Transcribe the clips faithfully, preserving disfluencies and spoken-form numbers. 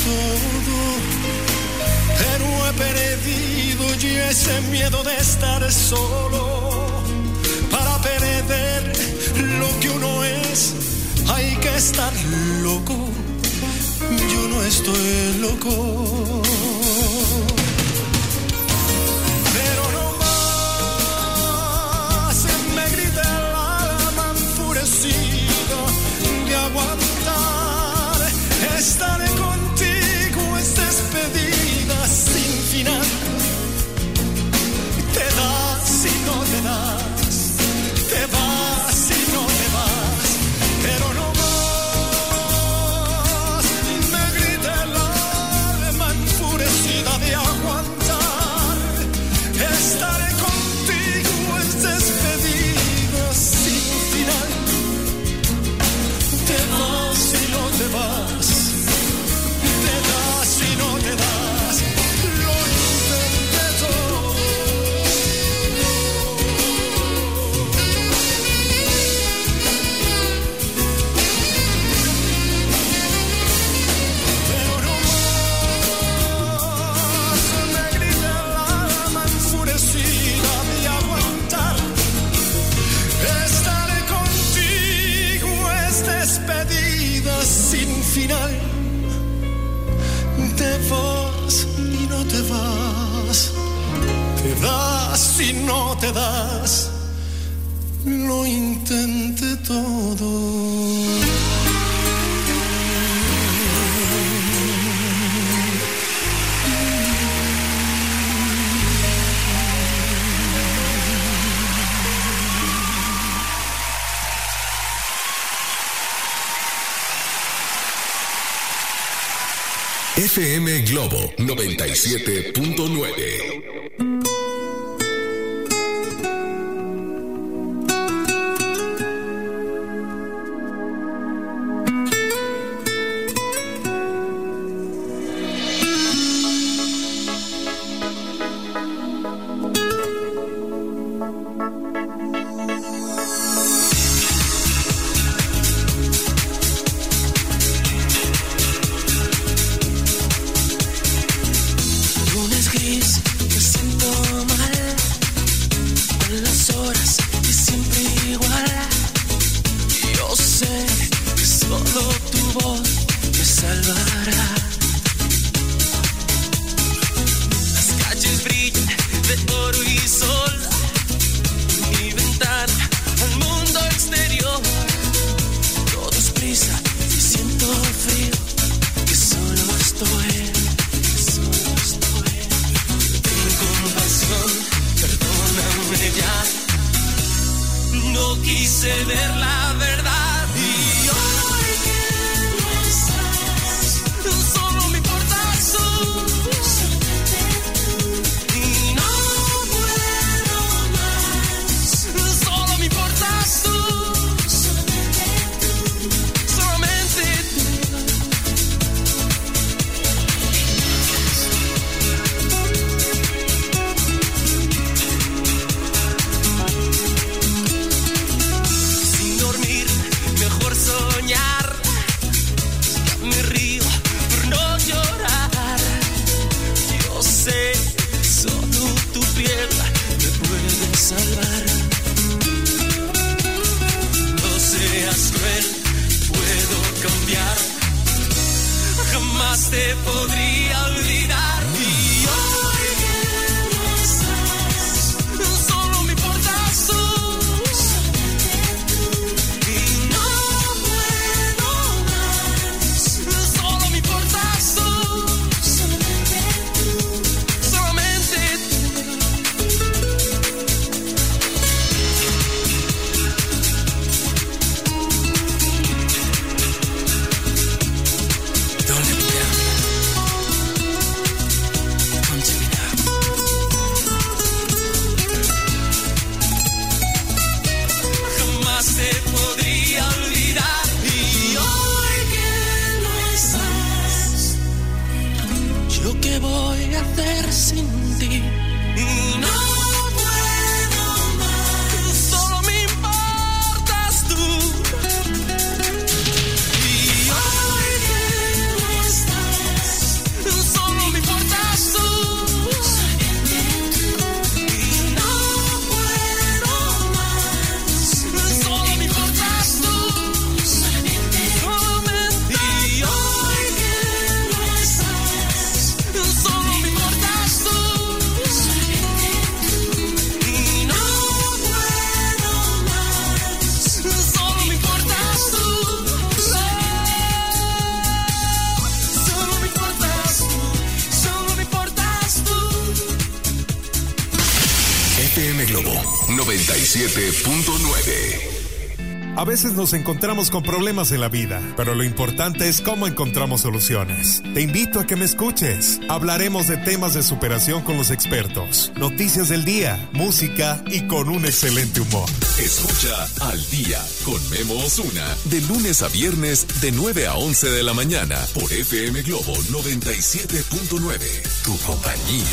todo, pero he perdido ya ese miedo de estar solo. Para perder lo que uno es, hay que estar loco. Yo no estoy loco. Pero no más me grita el alma enfurecida de aguantar. Estaré contigo, es despedida sin final. Te das y no te das, te vas y no te vas, pero no más me grita el alma enfurecida de aguantar. Estaré contigo, es despedida sin final. Te vas y no te vas, te das y no te das, lo intenté todo. Pero no más me grita el alma enfurecida de aguantar. Estaré contigo, es despedida sin final. Te vas y no te vas, te das y no te das, lo intenté todo. F M Globo noventa y siete punto nueve. Lunes gris, me siento mal, con las horas y siempre igual. Yo sé que solo tu voz me salvará. Las calles brillan de oro y sol, mi ventana al mundo exterior. Todo es prisa y siento frío, que solo estoy. Perdóname ya, no quise ver la verdad. Y hoy que no estás, solo me importas tú. Y no puedo más, solo me importas tú. Solamente tú. Soñar, me río por no llorar. Yo sé, solo tu piel me puede salvar. No seas cruel, puedo cambiar. Jamás te podría olvidar. Y hoy que no estás, solo me importas tú. Sin ti y no puedo más, solo me importas tú. Y hoy que no estás, Globo noventa y siete punto nueve. A veces nos encontramos con problemas en la vida, pero lo importante es cómo encontramos soluciones. Te invito a que me escuches. Hablaremos de temas de superación con los expertos, noticias del día, música y con un excelente humor. Escucha Al Día con Memo Osuna de lunes a viernes de nueve a once de la mañana por F M Globo noventa y siete punto nueve. Tu compañía.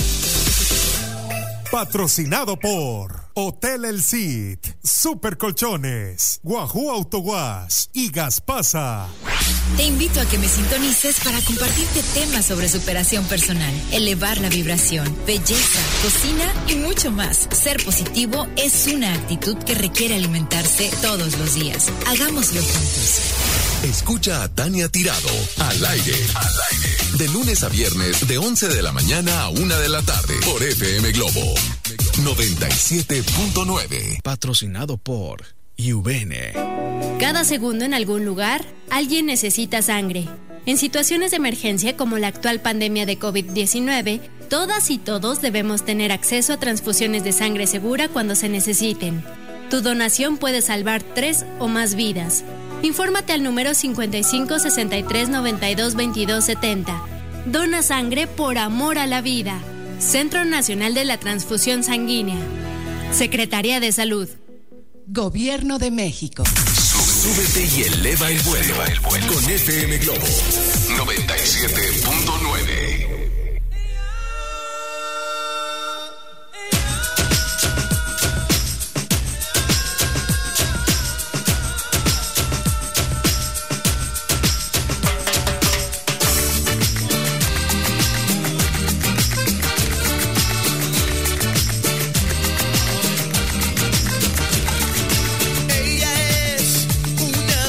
Patrocinado por Hotel El Cid, Super Colchones, Guajú Autoguas y Gaspasa. Te invito a que me sintonices para compartirte temas sobre superación personal, elevar la vibración, belleza, cocina y mucho más. Ser positivo es una actitud que requiere alimentarse todos los días. Hagámoslo juntos. Escucha a Tania Tirado al aire, al aire, de lunes a viernes de once de la mañana a una de la tarde por F M Globo noventa y siete punto nueve. Patrocinado por U V N. Cada segundo en algún lugar, alguien necesita sangre. En situaciones de emergencia como la actual pandemia de COVID diecinueve, todas y todos debemos tener acceso a transfusiones de sangre segura cuando se necesiten. Tu donación puede salvar tres o más vidas. Infórmate al número cincuenta y cinco, sesenta y tres, noventa y dos, veintidós, setenta. Dona sangre por amor a la vida. Centro Nacional de la Transfusión Sanguínea. Secretaría de Salud. Gobierno de México. Súbete y eleva el vuelo, eleva el vuelo. Con F M Globo noventa y siete punto nueve.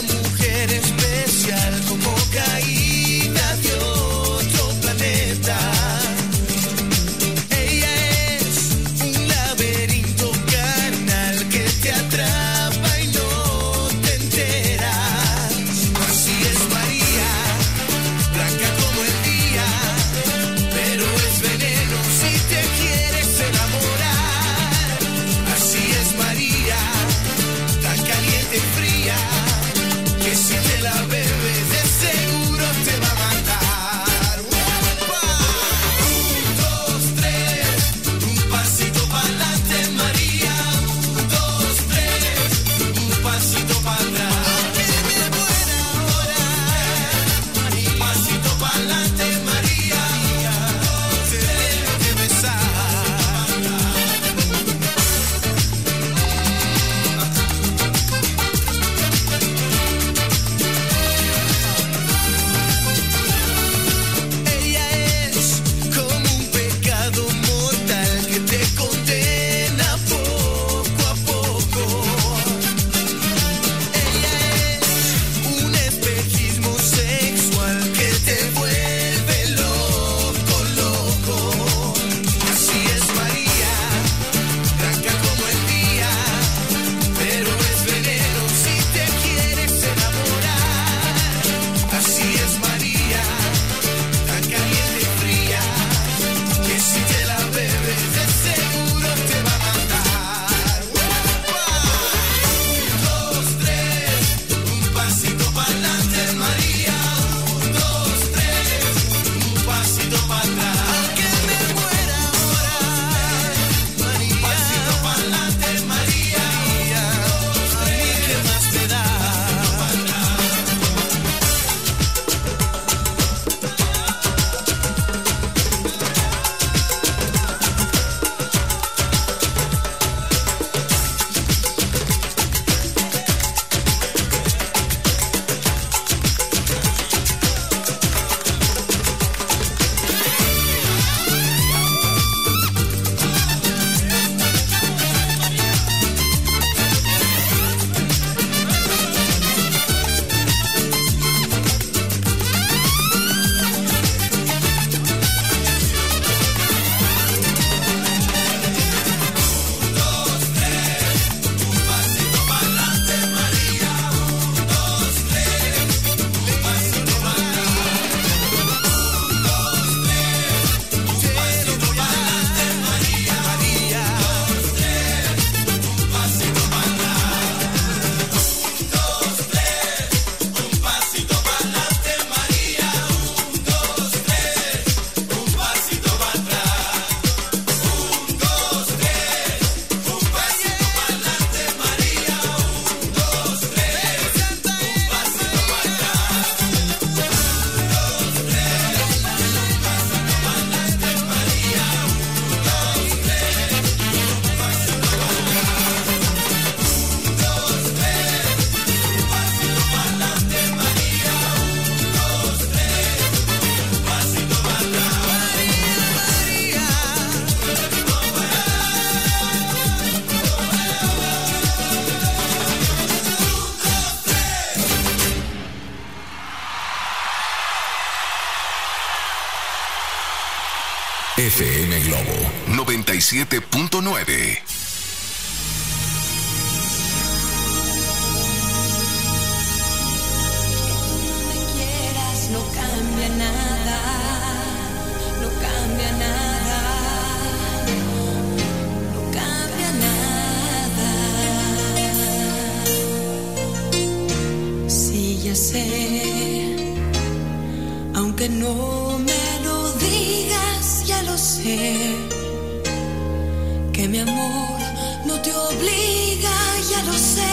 Como caída de otro planeta. F M Globo noventa y siete punto nueve. No cambia nada, no cambia nada, no cambia nada. Sí, ya sé, aunque no me lo digas, ya lo sé, que mi amor no te obliga, ya lo sé,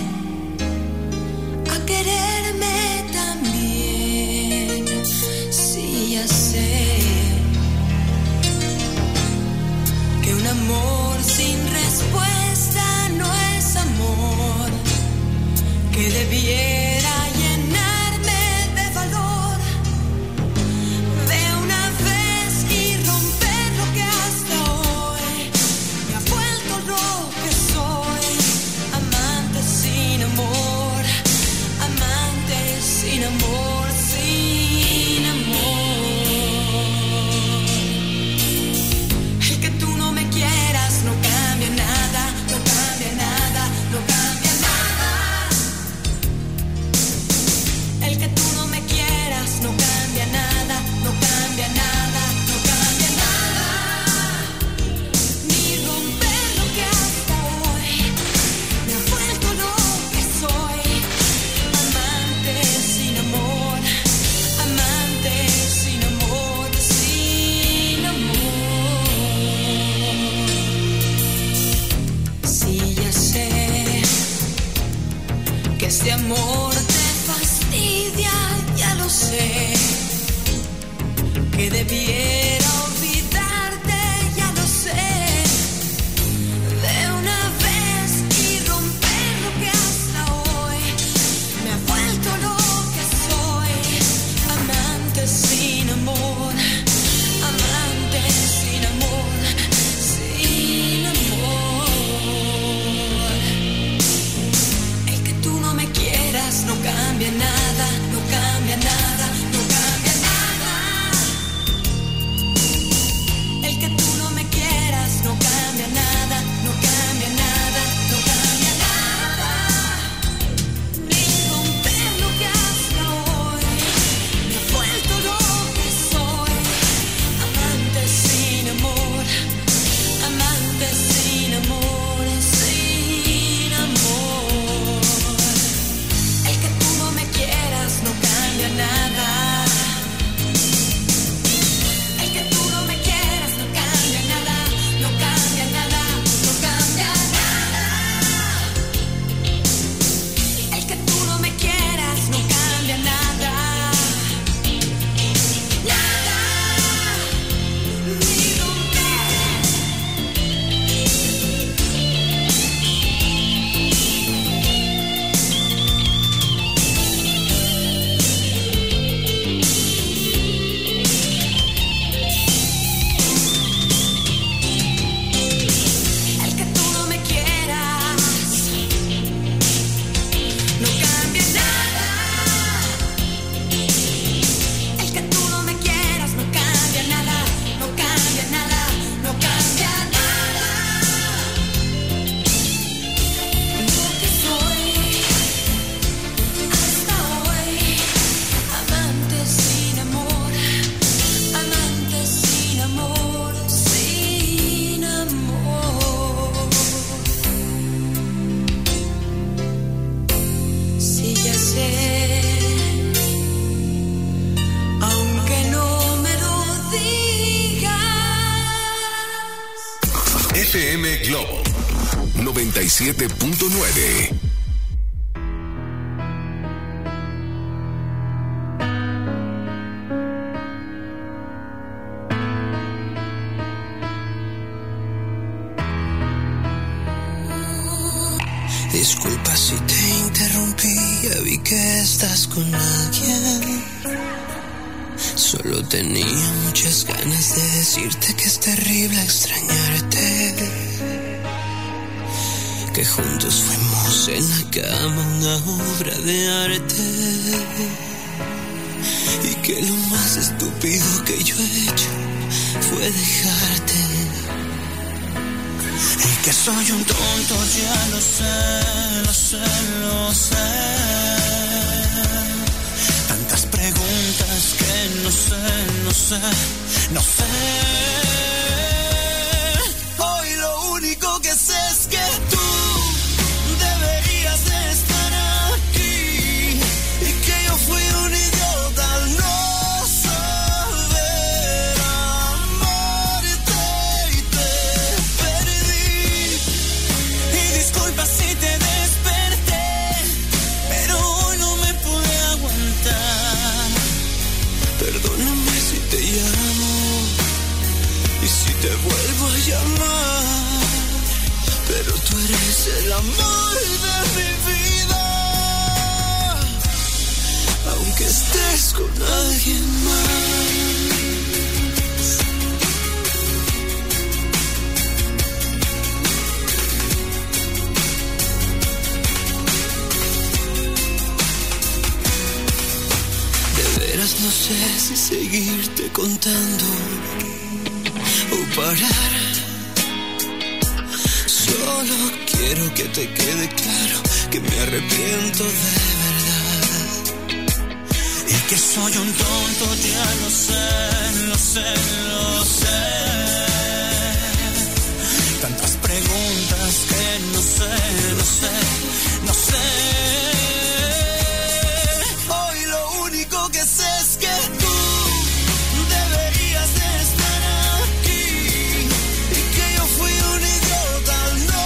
a quererme también. Ya sé que un amor sin respuesta no es amor, que debiera llenarme de valor de una vez y romper lo que hasta hoy me ha vuelto lo que soy. Amante sin amor, amante sin amor, sin amor. No cambia nada, no cambia nada, no cambia nada. El que tú no me quieras no cambia nada, no cambia nada, no cambia nada. Ni romper lo que hasta hoy me ha vuelto lo que soy. Amante sin amor, amante sin amor, sin amor. Que este amor te fastidia, ya lo sé, que debiera olvidarte, ya lo sé, de una vez y romper lo que hasta hoy me ha vuelto lo que soy. Amante sin amor, amante sin amor, sin amor. No cambia nada, no cambia nada, no cambia nada. El que tú no me quieras no cambia nada, no cambia nada, no cambia nada. Ni romper lo que hasta hoy me ha vuelto lo que soy. Amante sin amor, amante sin amor, sin amor. No cambia nada. El que tú no me quieras no cambia nada, no cambia nada, no cambia nada. El que tú no me quieras no cambia nada, nada, ni F M Globo noventa y siete punto nueve. Disculpa si te interrumpí, ya vi que estás con alguien. Solo tenía muchas ganas de decirte que es terrible extrañarte, que juntos fuimos en la cama una obra de arte, y que lo más estúpido que yo he hecho fue dejarte. Y que soy un tonto, ya lo sé, lo sé, lo sé. Tantas preguntas que no sé, no sé, no sé. Hoy lo único que sé es que tú deberías de estar aquí y que yo fui un idiota al no saber amarte y te perdí. Y disculpa si te desperté, pero hoy no me pude aguantar. Perdóname si te llamo y si te vuelvo a llamar, pero tú eres el amor de mi vida, aunque estés con alguien más. De veras no sé si seguirte contando o parar. Solo quiero que te quede claro que me arrepiento de verdad. Y que soy un tonto, ya lo sé, lo sé, lo sé. Tantas preguntas que no sé, no sé, no sé. Hoy lo único que sé es que tú deberías de estar aquí y que yo fui un idiota al no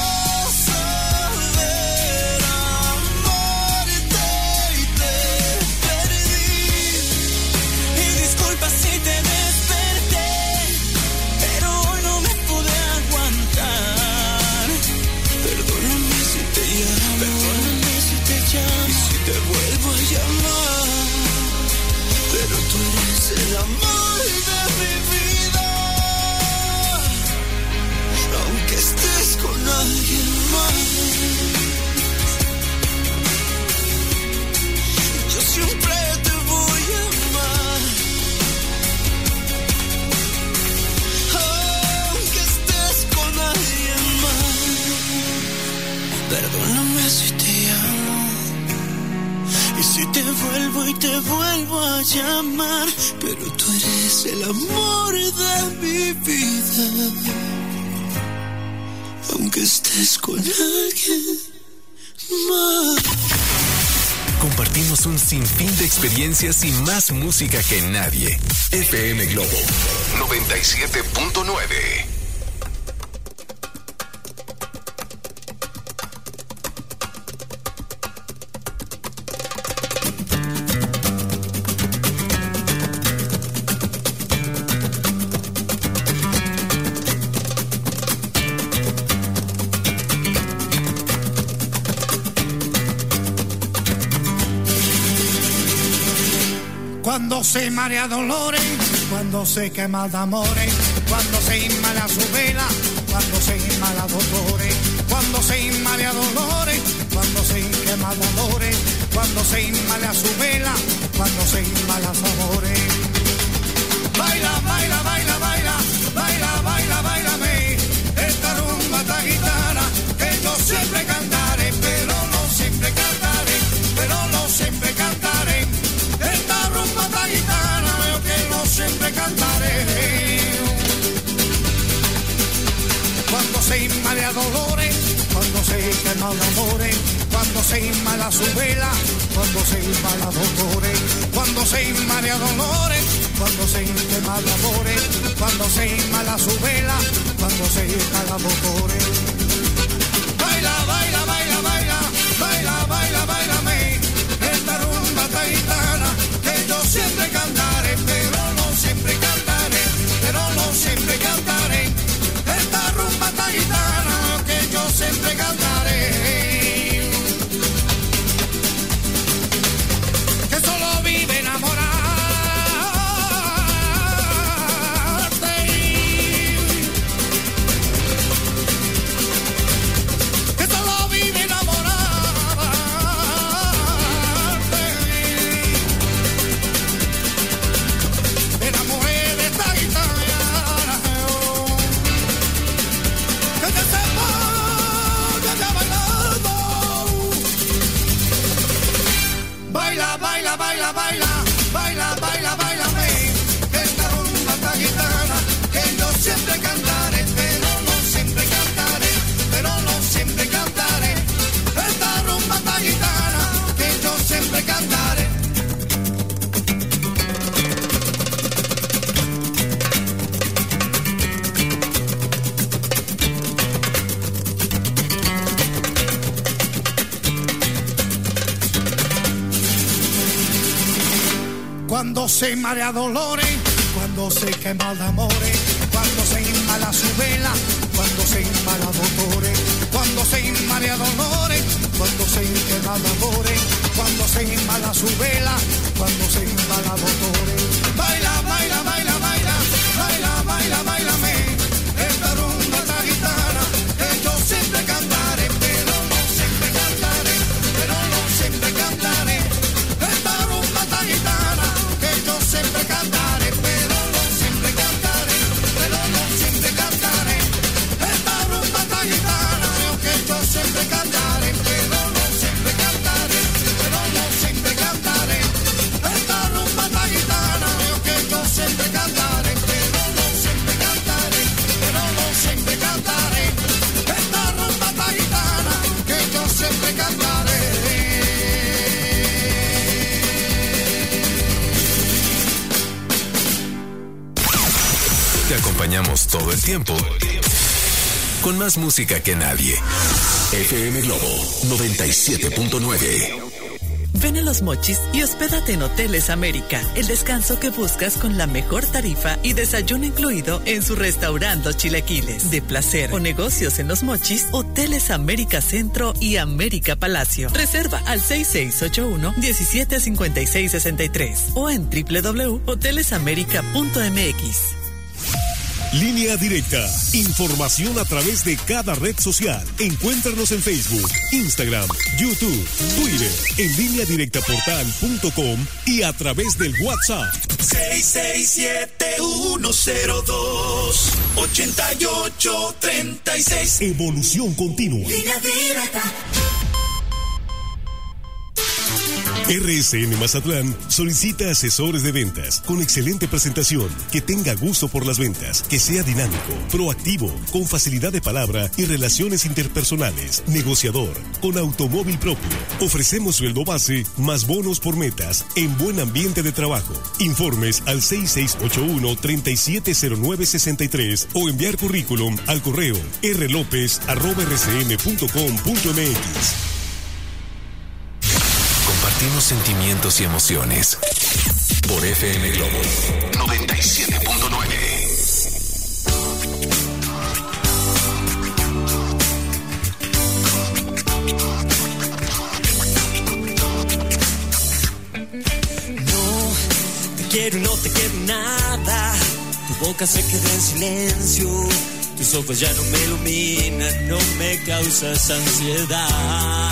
saber amarte y te perdí. Y disculpa si te desperté, pero hoy no me pude aguantar. Perdóname si te llamo, perdóname si te llamo y si te vuelvo a llamar, pero tú eres el amor de mi vida, aunque estés con alguien más. Yo siempre te voy a amar, aunque estés con alguien más. Perdóname si te amo y si te vuelvo y te vuelvo a llamar, pero tú eres el amor de mi vida, aunque estés con alguien más. Compartimos un sinfín de experiencias y más música que nadie. F M Globo noventa y siete punto nueve. Cuando se marea dolores, cuando se quema de amores, cuando se inmala su vela, cuando se inmala dolores, cuando se inmala dolores, cuando se quema de amores, cuando se inmala su vela, cuando se inmala amores. Baila, baila, baila, baila, baila, baila, bailame, esta rumba, esta guitarra, que yo siempre cantaré, pero no siempre cantaré, pero no siempre cantaré. Esta rumba, esta guitarra, yo que no siempre cantaré. Cuando se inmala dolores, cuando se quema de amores, cuando se inmala su vela, cuando se inmala dolores, cuando se inmala dolores, cuando se quema de amores, cuando se inmala su vela, cuando se inmala dolores. Baila, baila, baila, baila, baila, baila, bailame, esta rumba, esta guitarra, que yo siempre cantaré, pero no siempre cantaré, pero no siempre cantaré. Esta rumba, esta guitarra, que yo siempre cantaré. Que solo vive enamorarte. Que solo vive se marea dolores, cuando se quema de amores, cuando se inmala su vela, cuando se inmala dolores, cuando se marea dolores, cuando se quema de amores, cuando se inmala su vela, cuando se inmala dolores. Baila, baila, baila, baila, baila, baila, bailame, esta rumba esta gitana, que yo siempre cantaré, pero no siempre cantaré, pero no siempre cantaré, esta rumba esta gitana, que yo siempre cantaré, pero no siempre cantaré, pero no siempre cantaré, esta rumba esta gitana, que yo siempre cantaré, pero no siempre cantaré, pero no siempre cantaré, esta rumba esta gitana, que yo siempre cantaré, pero no siempre cantaré, pero no siempre cantaré, esta rumba esta gitana, que yo siempre cantaré. Te acompañamos todo el tiempo con más música que nadie. F M Globo noventa y siete punto nueve. Ven a Los Mochis y hospédate en Hoteles América, el descanso que buscas con la mejor tarifa y desayuno incluido en su restaurante Los Chilaquiles. De placer o negocios en Los Mochis, Hoteles América Centro y América Palacio. Reserva al seis seis ocho uno, diecisiete cincuenta y seis sesenta y tres o en doble u doble u doble u punto hoteles américa punto m x. Línea Directa. Información a través de cada red social. Encuéntranos en Facebook, Instagram, YouTube, Twitter, en línea directa portal punto com y a través del WhatsApp. seis seis siete uno cero dos ocho ocho tres seis. Evolución continua. Línea Directa. R S N Mazatlán solicita asesores de ventas con excelente presentación, que tenga gusto por las ventas, que sea dinámico, proactivo, con facilidad de palabra y relaciones interpersonales, negociador, con automóvil propio. Ofrecemos sueldo base más bonos por metas en buen ambiente de trabajo. Informes al seis seis ocho uno, tres siete cero nueve seis tres o enviar currículum al correo rlopez arroba r c n punto com punto m x. Compartimos sentimientos y emociones por F M Globo noventa y siete punto nueve. No te quiero y no te quiero nada. Tu boca se queda en silencio. Tus ojos ya no me iluminan, no me causas ansiedad.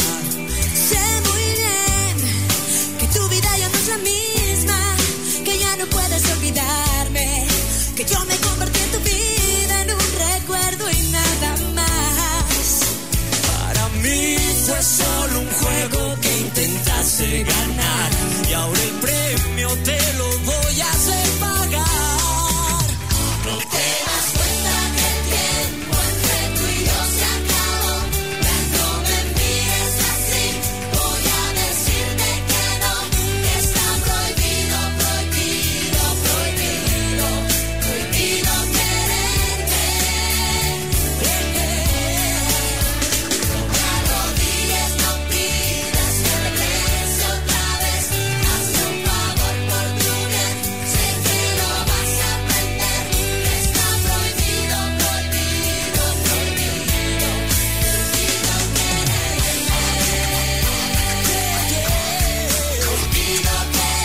No puedes olvidarme, que yo me convertí en tu vida en un recuerdo y nada más. Para mí fue solo un juego que intentaste ganar y ahora el premio te lo voy a hacer pagar. No te das cuenta que el tiempo entre tú y yo se acabó. Ya no me mires así, voy a decirte que no, que está prohibido, prohibido. Prohibido, prohibido quererte. No te arrodilles, no pidas que regrese otra vez. Hazme un favor por tu bien, sé que lo vas a aprender. Está prohibido, prohibido, prohibido, prohibido quererte. Prohibido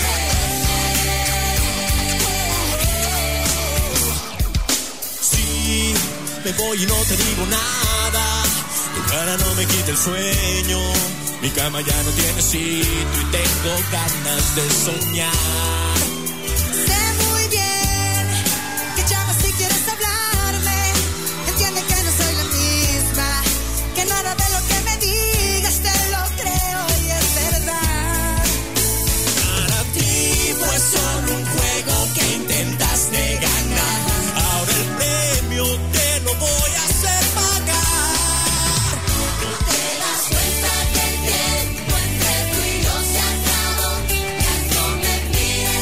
Sí, me voy y no te digo nada. Tu cara no me quita el sueño. Mi cama ya no tiene sitio y tengo ganas de soñar. Sé muy bien que llamas si quieres hablarme. Entiende que no soy la misma, que nada de lo que me digas te lo creo y es verdad. Para ti fue solo un juego que intentaste ganar. Ahora el premio te lo voy a hacer pagar. No te das cuenta que el tiempo entre tú y yo se acabó. Ya no me mires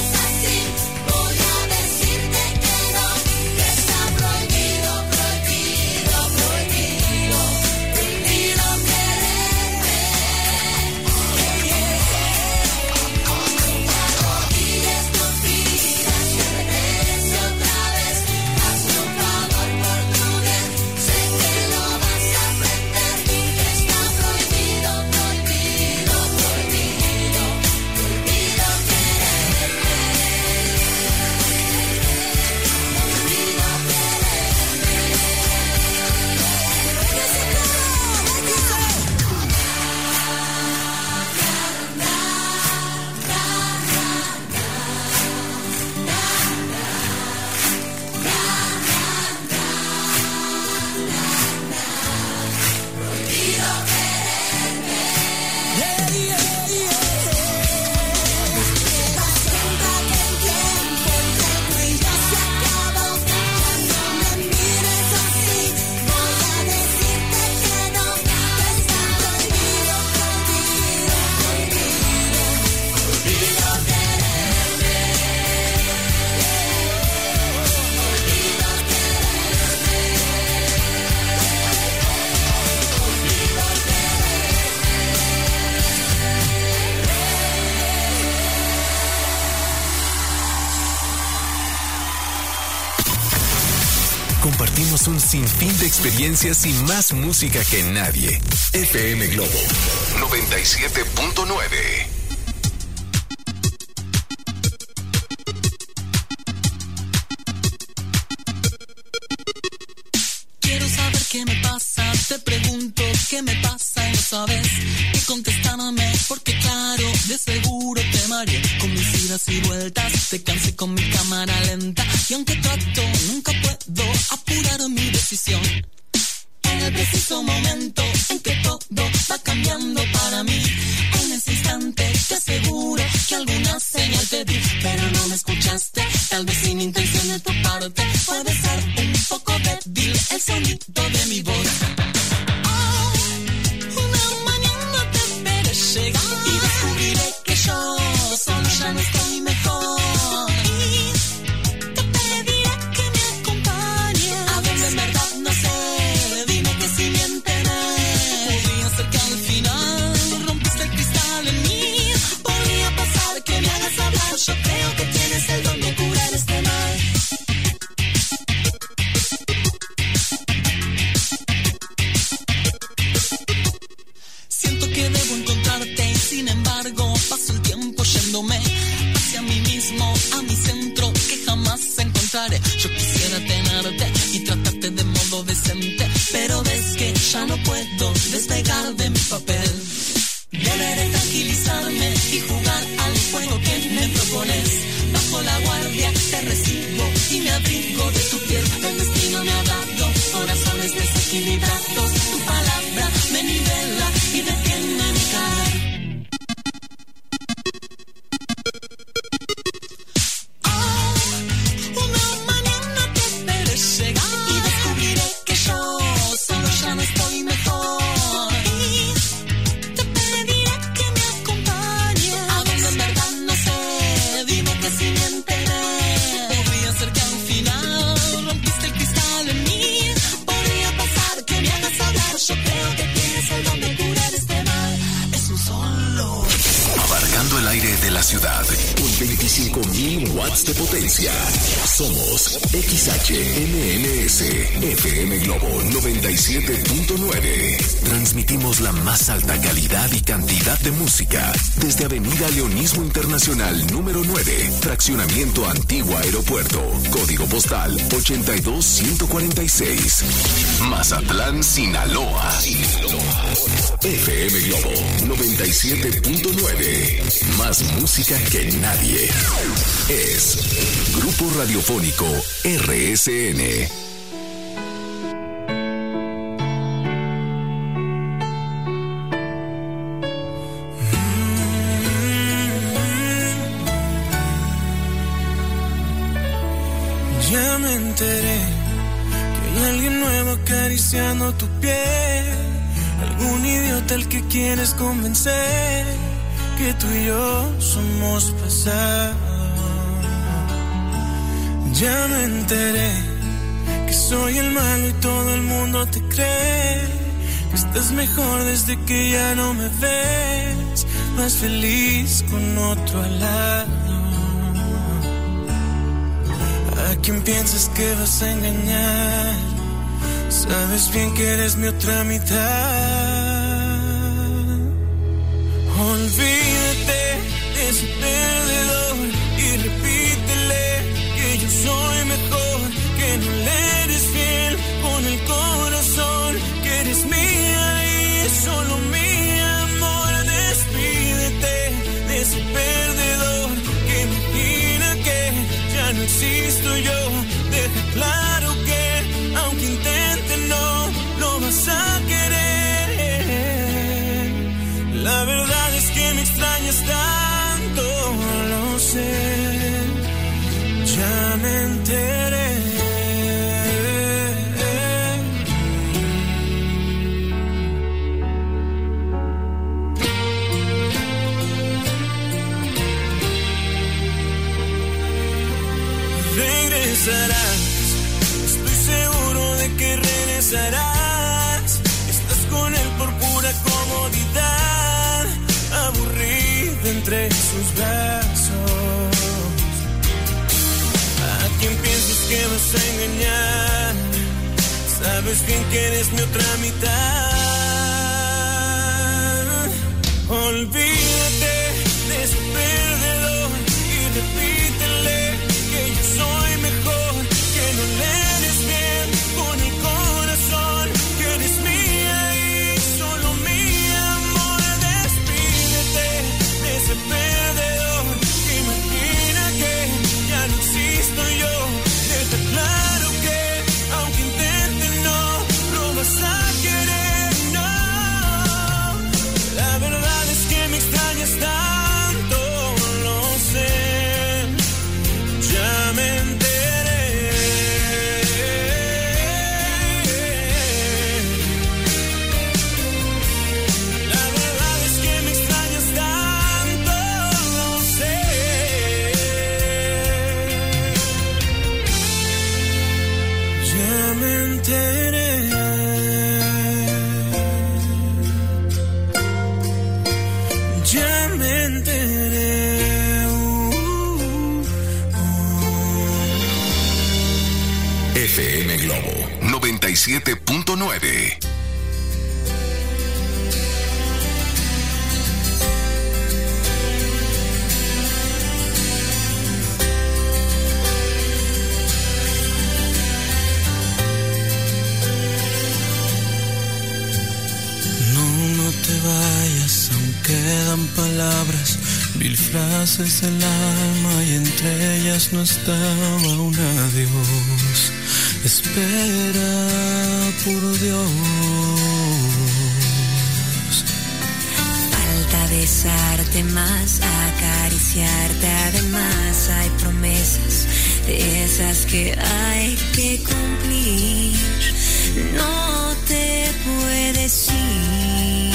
compartimos un sinfín de experiencias y más música que nadie. F M Globo noventa y siete punto nueve. Quiero saber qué me pasa, te pregunto qué me pasa y no sabes qué contestarme, porque claro, de seguro te mareé con mis idas y vueltas, te cansé con mi cámara lenta y aunque trato, nunca puedo apurar mi decisión. En el preciso momento en que todo va cambiando para mí, en ese instante te aseguro que alguna señal te di, pero no me escuchaste, tal vez sin intención de tu parte, puede ser un poco débil el sonido de mi voz. Oh, una mañana te veré llegar y descubriré que yo solo ya no estoy mejor. Y te pediré que me acompañes a donde en verdad no sé. Podría ser que al final rompiste el cristal en mí. Podría pasar que me hagas hablar. Yo creo que tienes el don de curar este mal. Siento que debo encontrarte y sin embargo paso el tiempo yéndome hacia mí mismo, a mi centro que jamás encontraré. Yo quisiera tenerte y tratarte de modo decente, pero ves que ya no puedo despegar de mi papel. Deberé tranquilizarme y jugar al juego que me propones. Bajo la guardia te recibo y me abrigo de tu piel. El destino me ha dado corazones desequilibrados. Tu palabra me nivela y detiene mi caer. Yo creo que tienes el don de curar este mal. Es un solo. Abarcando el aire de la ciudad con veinticinco mil watts de potencia. Somos X H M N S F M Globo noventa y siete punto nueve. Transmitimos la más alta calidad y cantidad de música desde Avenida Leonismo Internacional número nueve, Fraccionamiento Antigua Aeropuerto, código postal ochenta y dos ciento cuarenta y seis, Mazatlán, Sinaloa. F M Globo noventa y siete punto nueve. Más música que nadie. Es Grupo Radiofónico R S N. Ya me enteré que hay alguien nuevo acariciando tu piel. Algún idiota al que quieres convencer que tú y yo somos pasado. Ya me enteré que soy el malo y todo el mundo te cree. Que estás mejor desde que ya no me ves, más feliz con otro al lado. ¿A quién piensas que vas a engañar? Sabes bien que eres mi otra mitad. Olvídate de ese perdedor y repítele que yo soy mejor, que no le eres fiel con el corazón, que eres mía y solo mi amor. Despídete de ese perdedor que imagina que ya no existo yo. Deja claro que aunque intente no, no vas a querer. La verdad es que me extrañas tanto, lo sé. Ya me enteré. Regresarás, estoy seguro de que regresarás. Estás con él por pura comodidad, aburrida entre sus brazos. ¿A quién piensas que vas a engañar? Sabes bien que eres mi otra mitad. Olvídate de ese perdedor y repítele que yo soy mejor, que no le eres bien con el corazón, que eres mía y solo mía, amor. Despídete de ese perdedor, imagina que ya no existo yo. Deja claro que aunque intentes no lo vas a querer, no. La verdad es que me extrañas tanto, lo sé, ya me enteré. La verdad es que me extrañas tanto, lo sé. Ya me enteré. Ya me enteré. F M Globo noventa y siete punto nueve. No, no te vayas, aún quedan palabras, mil frases del alma y entre ellas no estaba un adiós. Espera, por Dios. Falta besarte más, acariciarte además. Hay promesas de esas que hay que cumplir. No te puedes ir.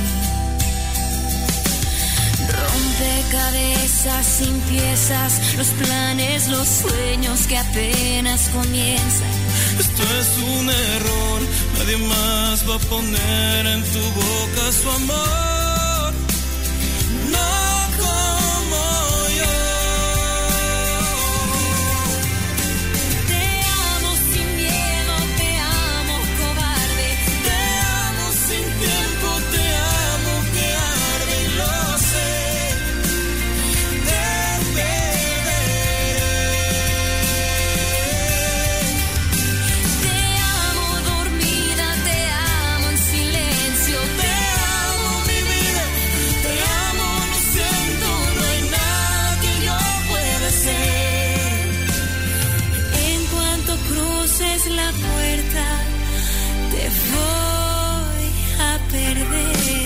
Rompecabezas sin piezas, los planes, los sueños que apenas comienzan. Esto es un error, nadie más va a poner en tu boca su amor. No como yo. Te amo sin miedo, te amo cobarde. Te amo sin tiempo, te amo que arde y lo sé. Te perderé. Te amo dormida, te amo en silencio. Te amo mi vida, te amo, lo siento, no hay nada que yo pueda hacer. En cuanto cruces la puerta, te voy a perder.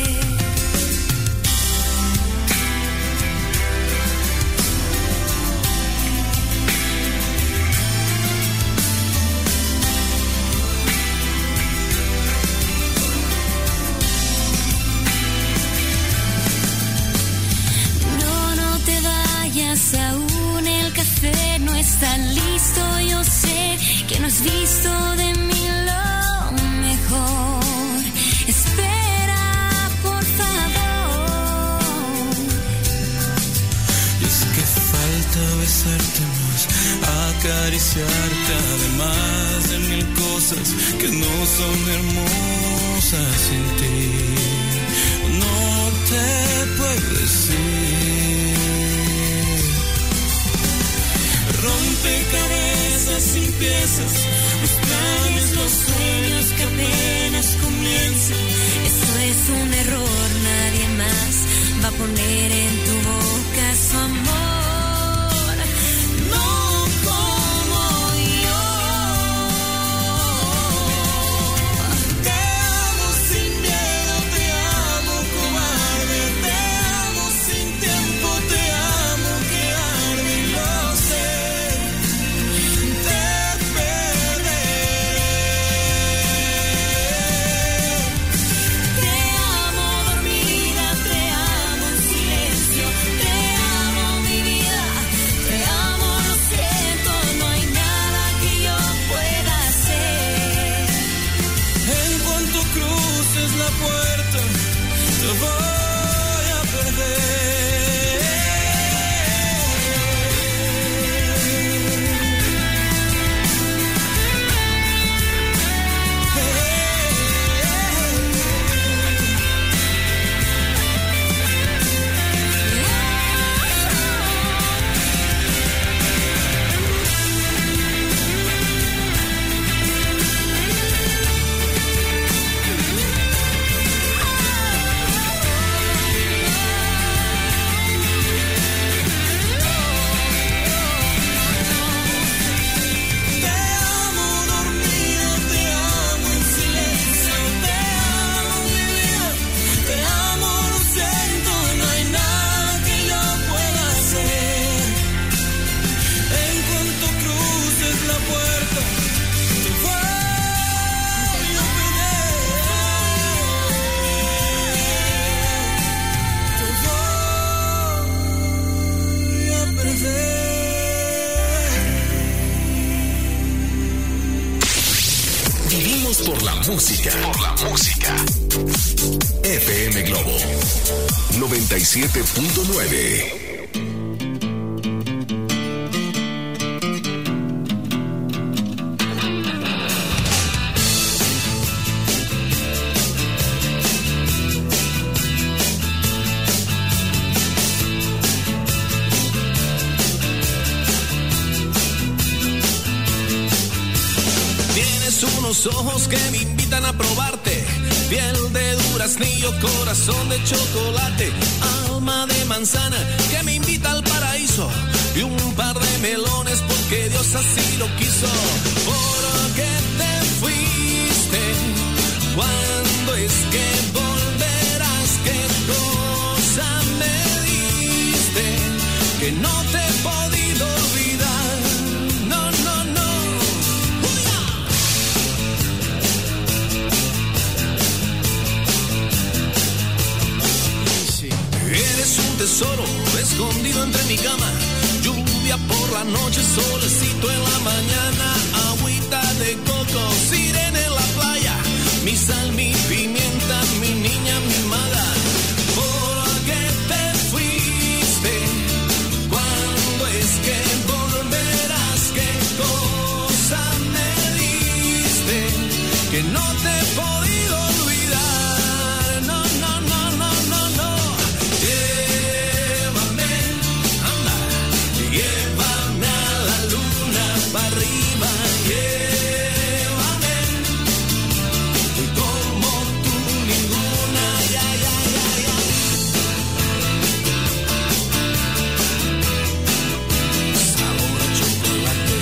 No, no te vayas aún, el café no está listo. Yo sé que no has visto de mí lo mejor. Espera, por favor. Y es que falta besarte más, acariciarte además de mil cosas que no son hermosas sin ti. No te puedes ir. Rompecabezas sin piezas, los planes, los sueños que apenas comienzan. Esto es un error, nadie más va a poner en tu boca su amor. No como yo. Te amo sin miedo, te amo cobarde. Te amo sin tiempo, te amo que arde y lo sé. Te perderé. Te amo dormida, te amo en silencio. Te Vamos por la música. Por la música. F M Globo noventa y siete punto nueve. Ojos que me invitan a probarte, piel de duraznillo, corazón de chocolate, alma de manzana que me invita al paraíso y un par de melones porque Dios así lo quiso. ¿Por qué te fuiste? ¿Cuándo es que volverás? ¿Qué cosa me diste que no te he podido olvidar? No, no, no. Eres un tesoro escondido entre mi cama, lluvia por la noche, solecito en la mañana, agüita de coco, sirena en la playa, mi sal, mi pimienta, mi niña mimada. ¿Por qué te fuiste? ¿Cuándo es que volverás? ¿Qué cosa me diste que no te he podido olvidar? No, no, no, no, no, no. Llévame a la luna para arriba, llévame como tú ninguna, ya, ya, ya, ya. Sabor a chocolate.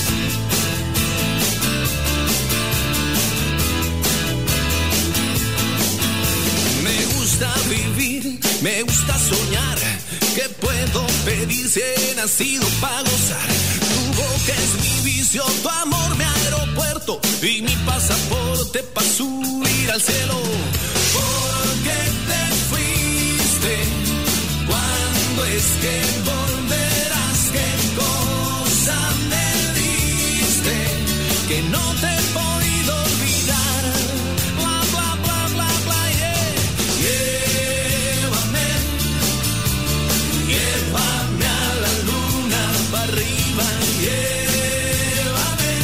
Me gusta vivir, me gusta soñar. ¿Qué puedo pedir si he nacido para gozar? Tu boca es mi vicio, tu amor mi aeropuerto y mi pasaporte para subir al cielo. ¿Por qué te fuiste? ¿Cuándo es que volverás? ¿Qué cosa me diste que no te he podido olvidar? Bla, bla, bla, bla, bla, yeah, yeah. Llévame a la luna para arriba, llévame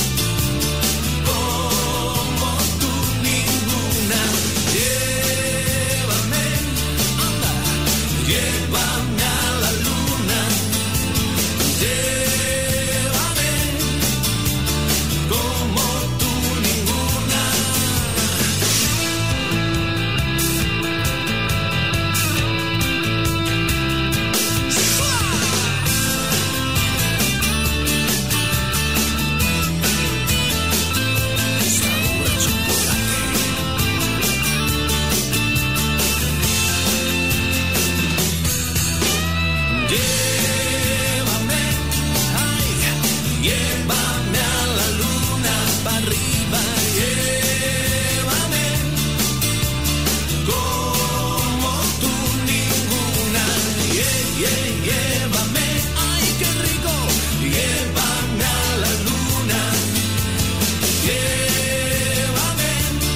como tú ninguna, llévame, anda, llévame a la luna, llévame como tú ninguna. Llévame, ay, llévame a la luna para arriba, llévame como tú ninguna, yeah, yeah, llévame, ay, qué rico, llévame a la luna, llévame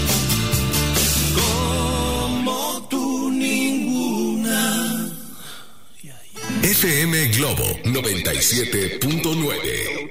como tú ninguna. F M Globo noventa y siete punto nueve.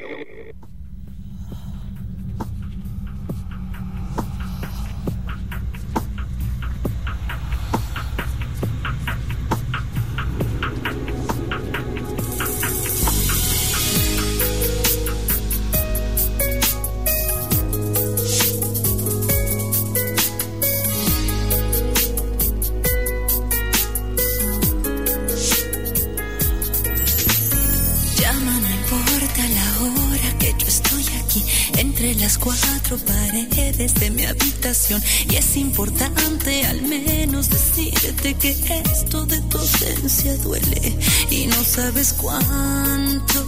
Paredes de mi habitación y es importante al menos decirte que esto de tu ausencia duele y no sabes cuánto.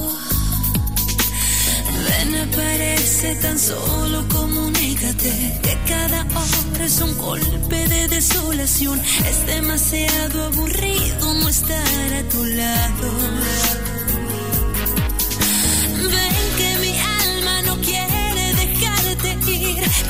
Ven, aparece tan solo, comunícate que cada hora es un golpe de desolación. Es demasiado aburrido no estar a tu lado. Ven que mi alma no quiere dejarte ir,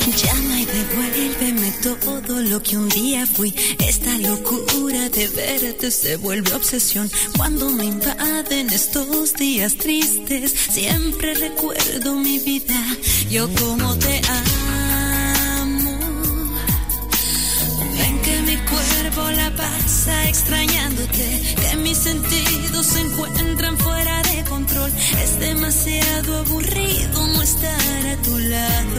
Llama y devuélveme todo lo que un día fui. Esta locura de verte se vuelve obsesión. Cuando me invaden estos días tristes, siempre recuerdo mi vida. Yo como te amo. Ven que mi cuerpo la pasa extrañándote, que mis sentidos se encuentran fuera de control. Es demasiado aburrido no estar a tu lado.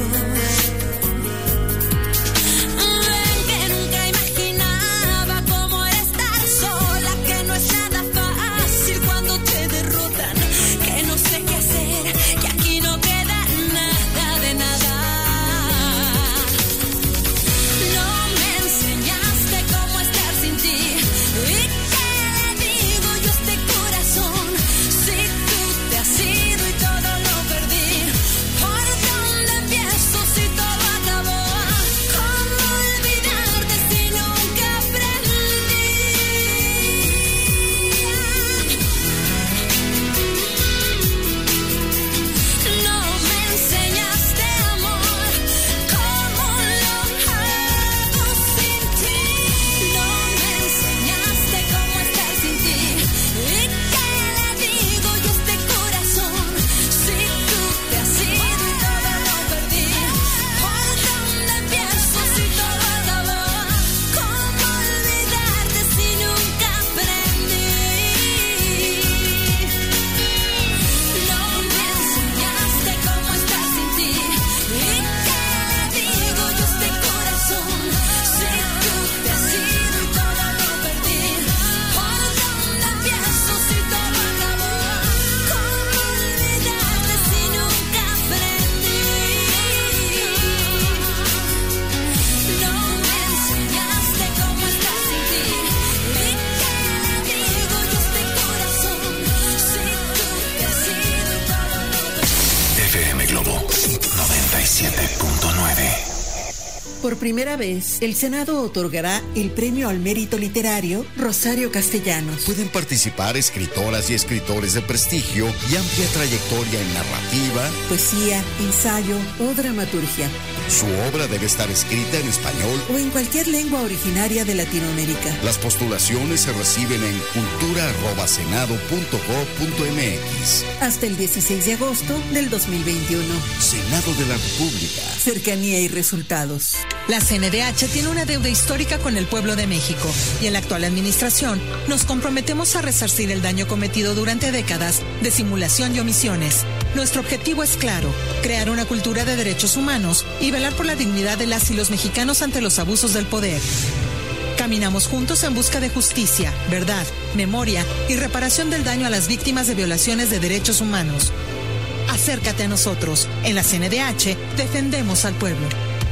Por primera vez, el Senado otorgará el Premio al Mérito Literario Rosario Castellanos. Pueden participar escritoras y escritores de prestigio y amplia trayectoria en narrativa, poesía, ensayo o dramaturgia. Su obra debe estar escrita en español o en cualquier lengua originaria de Latinoamérica. Las postulaciones se reciben en cultura arroba senado punto gob punto mx hasta el dieciséis de agosto del dos mil veintiuno. Senado de la República. Cercanía y resultados. La C N D H tiene una deuda histórica con el pueblo de México y en la actual administración nos comprometemos a resarcir el daño cometido durante décadas de simulación y omisiones. Nuestro objetivo es claro, crear una cultura de derechos humanos y velar por la dignidad de las y los mexicanos ante los abusos del poder. Caminamos juntos en busca de justicia, verdad, memoria y reparación del daño a las víctimas de violaciones de derechos humanos. Acércate a nosotros. En la C N D H defendemos al pueblo.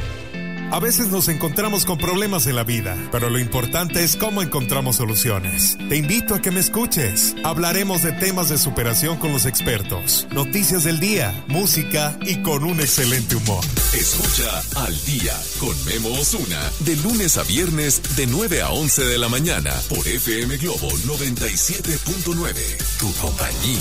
A veces nos encontramos con problemas en la vida, pero lo importante es cómo encontramos soluciones. Te invito a que me escuches. Hablaremos de temas de superación con los expertos, noticias del día, música y con un excelente humor. Escucha Al Día con Memo Osuna de lunes a viernes de nueve a once de la mañana por F M Globo noventa y siete punto nueve. Tu compañía.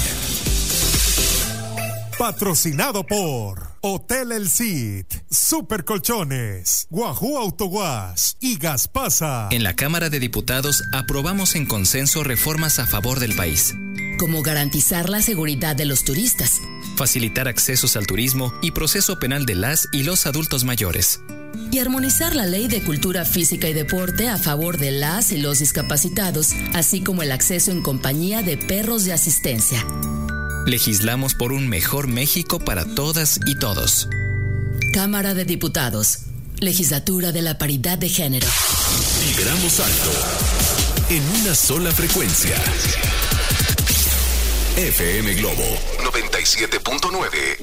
Patrocinado por Hotel El Cid, Super Colchones, Guajú Autoguas y Gaspasa. En la Cámara de Diputados aprobamos en consenso reformas a favor del país. Como garantizar la seguridad de los turistas, facilitar accesos al turismo y proceso penal de las y los adultos mayores. Y armonizar la ley de cultura física y deporte a favor de las y los discapacitados, así como el acceso en compañía de perros de asistencia. Legislamos por un mejor México para todas y todos. Cámara de Diputados, Legislatura de la Paridad de Género. Vibramos alto, en una sola frecuencia. F M Globo noventa y siete punto nueve.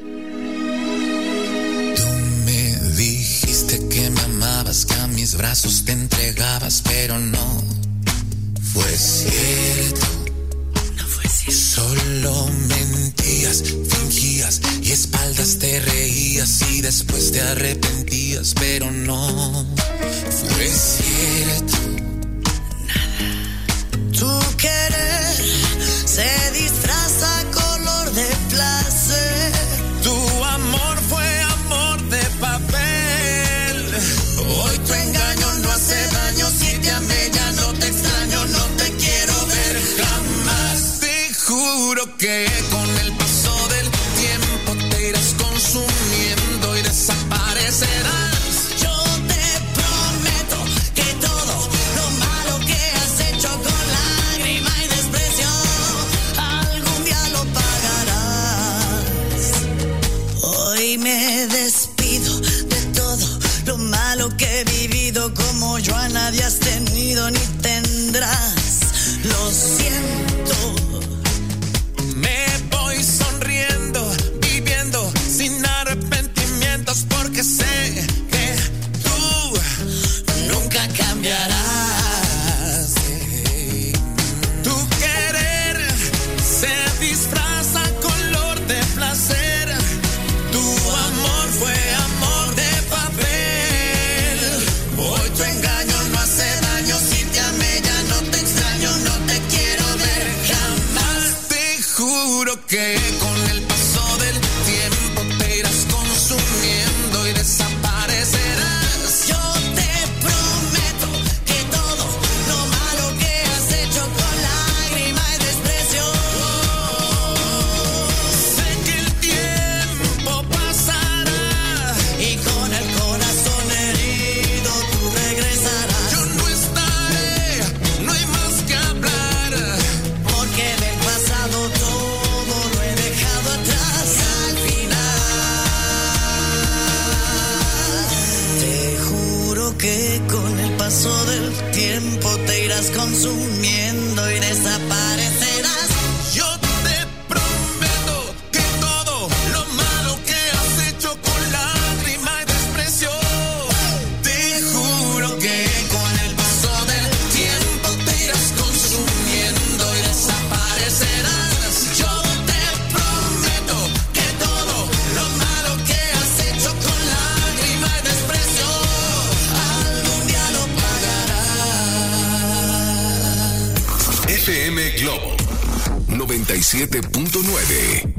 Tú me dijiste que me amabas, que a mis brazos te entregabas, pero no fue cierto. Solo mentías, fingías y espaldas te reías y después te arrepentías, pero no fue cierto. Nada. Tu querer se disfraza color de placer. Tu amor fue amor de papel. que he vivido como yo a nadie has tenido ni tendrás. Lo siento. Me voy sonriendo, viviendo sin arrepentimientos porque sé que tú nunca cambiarás. Tu querer se disfraza color de placer. Tu amor fue amor de papel. Hoy tu engaño no hace daño. Si te amé ya no te extraño, no te quiero ver jamás. Te juro que con el paso del tiempo te irás consumiendo y desaparecerás. Yo te prometo que todo lo malo que has hecho con lágrima y desprecio. Sé que el tiempo pasará y con el corazón herido tú regresarás. Yo no estaré, no hay más que hablar, porque del pasado todo lo he dejado atrás. Al final te juro que con el paso del tiempo te irás consumiendo y desaparecerás. yo te prometo que todo lo malo que has hecho con lágrima y desprecio. Te juro que con el paso del tiempo te irás consumiendo y desaparecerás. Yo te prometo que todo lo malo que has hecho con lágrima y desprecio algún día lo pagarás. F M Globo noventa y siete punto nueve.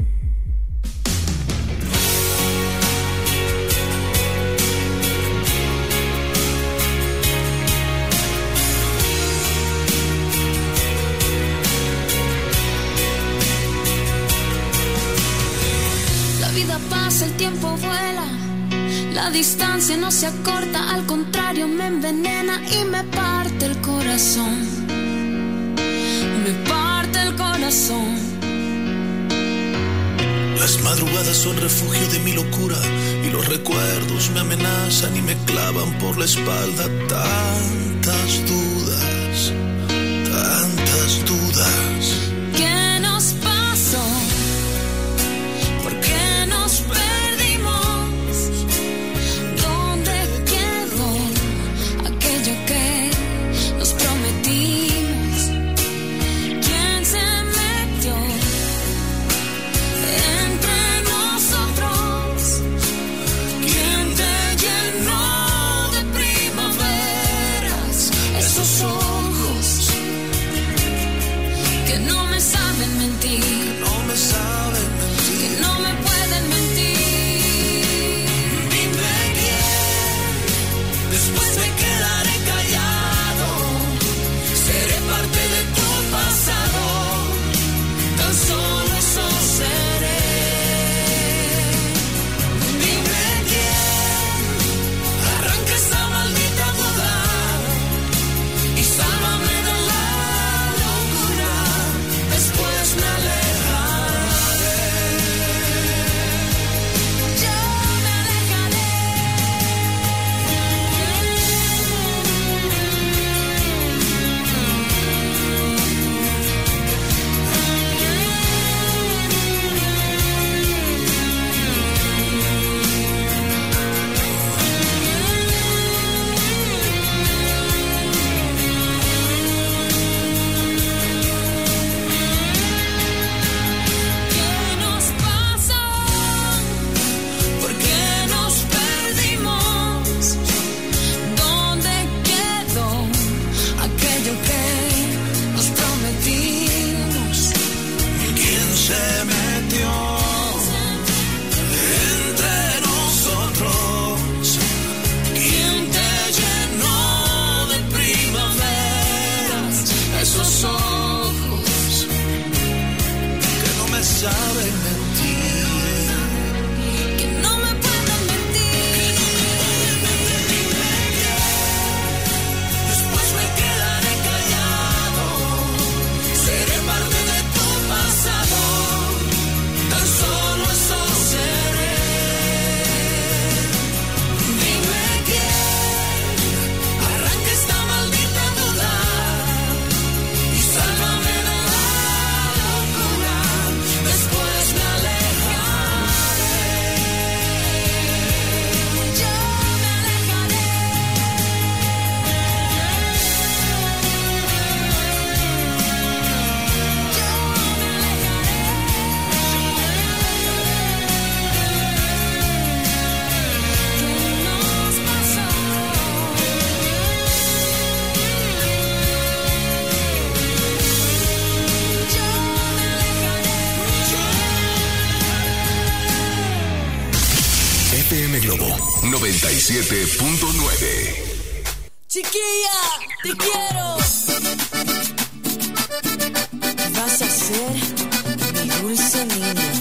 La vida pasa, el tiempo vuela. La distancia no se acorta, al contrario me envenena y me parte el corazón. Me parte el corazón. Las madrugadas son refugio de mi locura y los recuerdos me amenazan y me clavan por la espalda tantas dudas, tantas dudas. ¿Qué nos pasó? ¿Por qué nos perdimos? ¿Dónde quedó aquello que nos prometimos? ¿Quién se metió entre nosotros? ¿Quién te llenó de primaveras esos ojos que no me saben mentir? No me saben mentir. Que no me pueden mentir. Dime quién, después me quedaré callado. Seré parte de tu pasado, tan solo eso seré. Dime quién, arranca esa maldita duda y sálvame de la locura. Después me alejaré. Yo me alejaré. noventa y siete punto nueve. Chiquilla, te quiero. Vas a ser mi dulce niña.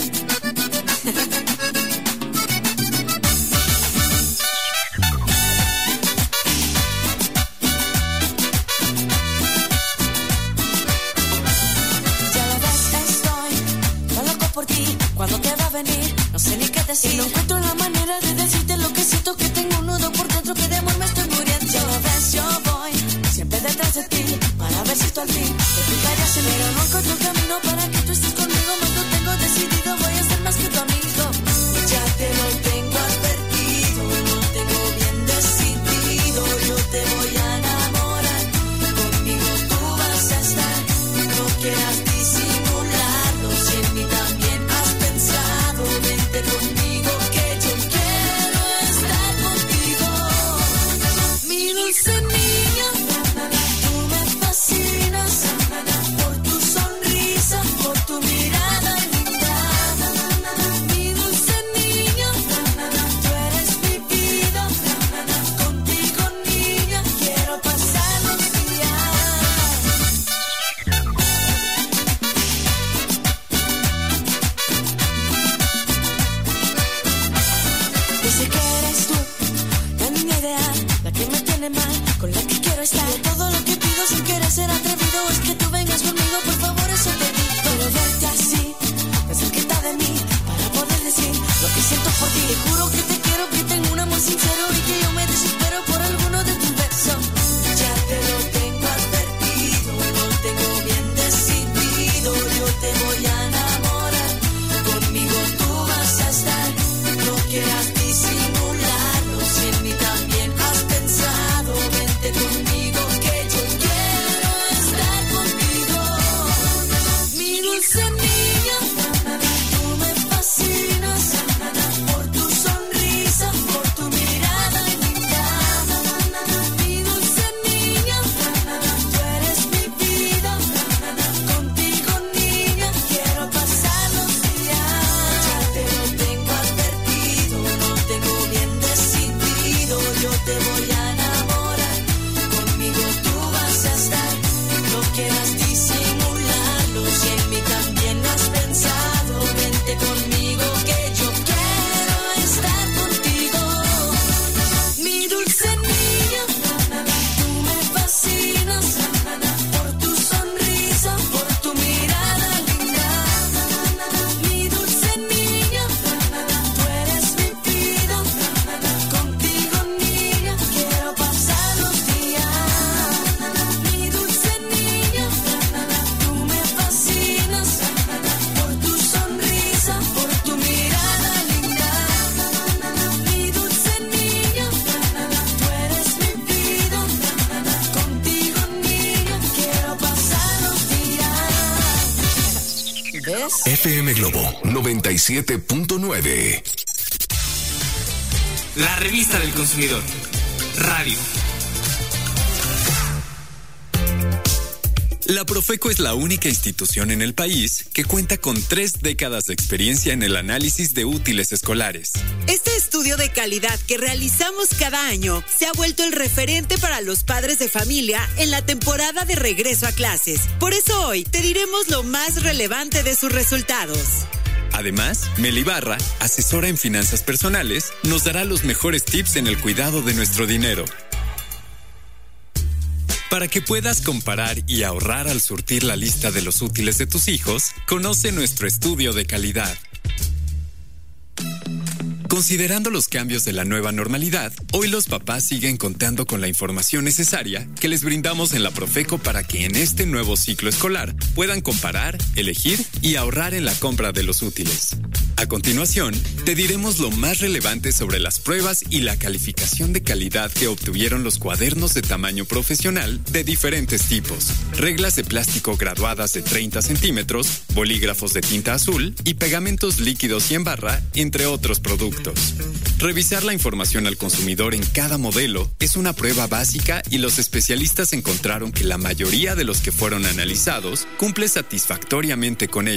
Cuando te va a venir, no sé ni qué decir. Y no encuentro la manera de decirte lo que siento, que tengo un nudo por dentro, que de amor me estoy muriendo. Ya lo ves, yo voy siempre detrás de ti, para ver si tú al fin te fijarías en mí. Pero no encuentro camino para que tú estés conmigo. Más lo tengo decidido, voy a ser más que tu amigo. Ya te lo tengo advertido, lo tengo bien decidido. Yo te voy a enamorar, conmigo tú vas a estar. No quieras disimularlo, si en mí también has pensado. Vente conmigo que yo quiero estar contigo. Mi dulce niña, tú me fascinas, por tu sonrisa, por tu mirada linda. Mi dulce niña, tú eres mi vida. Contigo, niña, quiero pasar los días. Yo sé que eres tú, la niña ideal, la que me tiene mal, con la que quiero estar. Y de todo lo que pido sin querer ser atrevido es que tú vengas conmigo, por favor, eso te digo. Quiero verte así, tan cerquita de mí, para poder decir lo que siento por ti. Te juro que te quiero, que tengo un amor sincero y que yo me desespero por alguno de tus besos. Ya te lo tengo advertido, lo tengo bien decidido. Yo te voy a enamorar, conmigo tú vas a estar. No quieras disimularlo, si en mí también has pensado. Vente conmigo que yo quiero estar contigo. Mi dulce niña, tú me fascinas, por tu sonrisa, por tu mirada linda. Mi dulce niña, tú eres mi vida. Contigo, niña, quiero pasar los días. Ya te lo tengo advertido, lo tengo bien decidido. Yo te voy a enamorar, conmigo tú vas a estar. No quieras disimularlo, si en mí también has pensado. Vente conmigo que yo quiero estar contigo. Mi dulce niña, tú me fascinas, por tu sonrisa, por tu mirada linda. Mi dulce niña, tú eres mi vida. Contigo, niña, quiero pasar los días. Mi dulce niña, tú me fascinas, por tu sonrisa, por tu mirada linda. Mi dulce niña, tú eres mi vida. Contigo, niña, quiero pasar los días. ¿Ves? F M Globo noventa y siete punto nueve. La revista del consumidor. Radio. La Profeco es la única institución en el país que cuenta con tres décadas de experiencia en el análisis de útiles escolares. Este estudio de calidad que realizamos cada año se ha vuelto el referente para los padres de familia en la temporada de regreso a clases. Por eso hoy te diremos lo más relevante de sus resultados. Además, Meli Barra, asesora en finanzas personales, nos dará los mejores tips en el cuidado de nuestro dinero. Para que puedas comparar y ahorrar al surtir la lista de los útiles de tus hijos, conoce nuestro estudio de calidad. Considerando los cambios de la nueva normalidad, hoy los papás siguen contando con la información necesaria que les brindamos en la Profeco para que en este nuevo ciclo escolar puedan comparar, elegir y ahorrar en la compra de los útiles. A continuación, te diremos lo más relevante sobre las pruebas y la calificación de calidad que obtuvieron los cuadernos de tamaño profesional de diferentes tipos, reglas de plástico graduadas de treinta centímetros, bolígrafos de tinta azul y pegamentos líquidos y en barra, entre otros productos. Revisar la información al consumidor en cada modelo es una prueba básica y los especialistas encontraron que la mayoría de los que fueron analizados cumple satisfactoriamente con ella.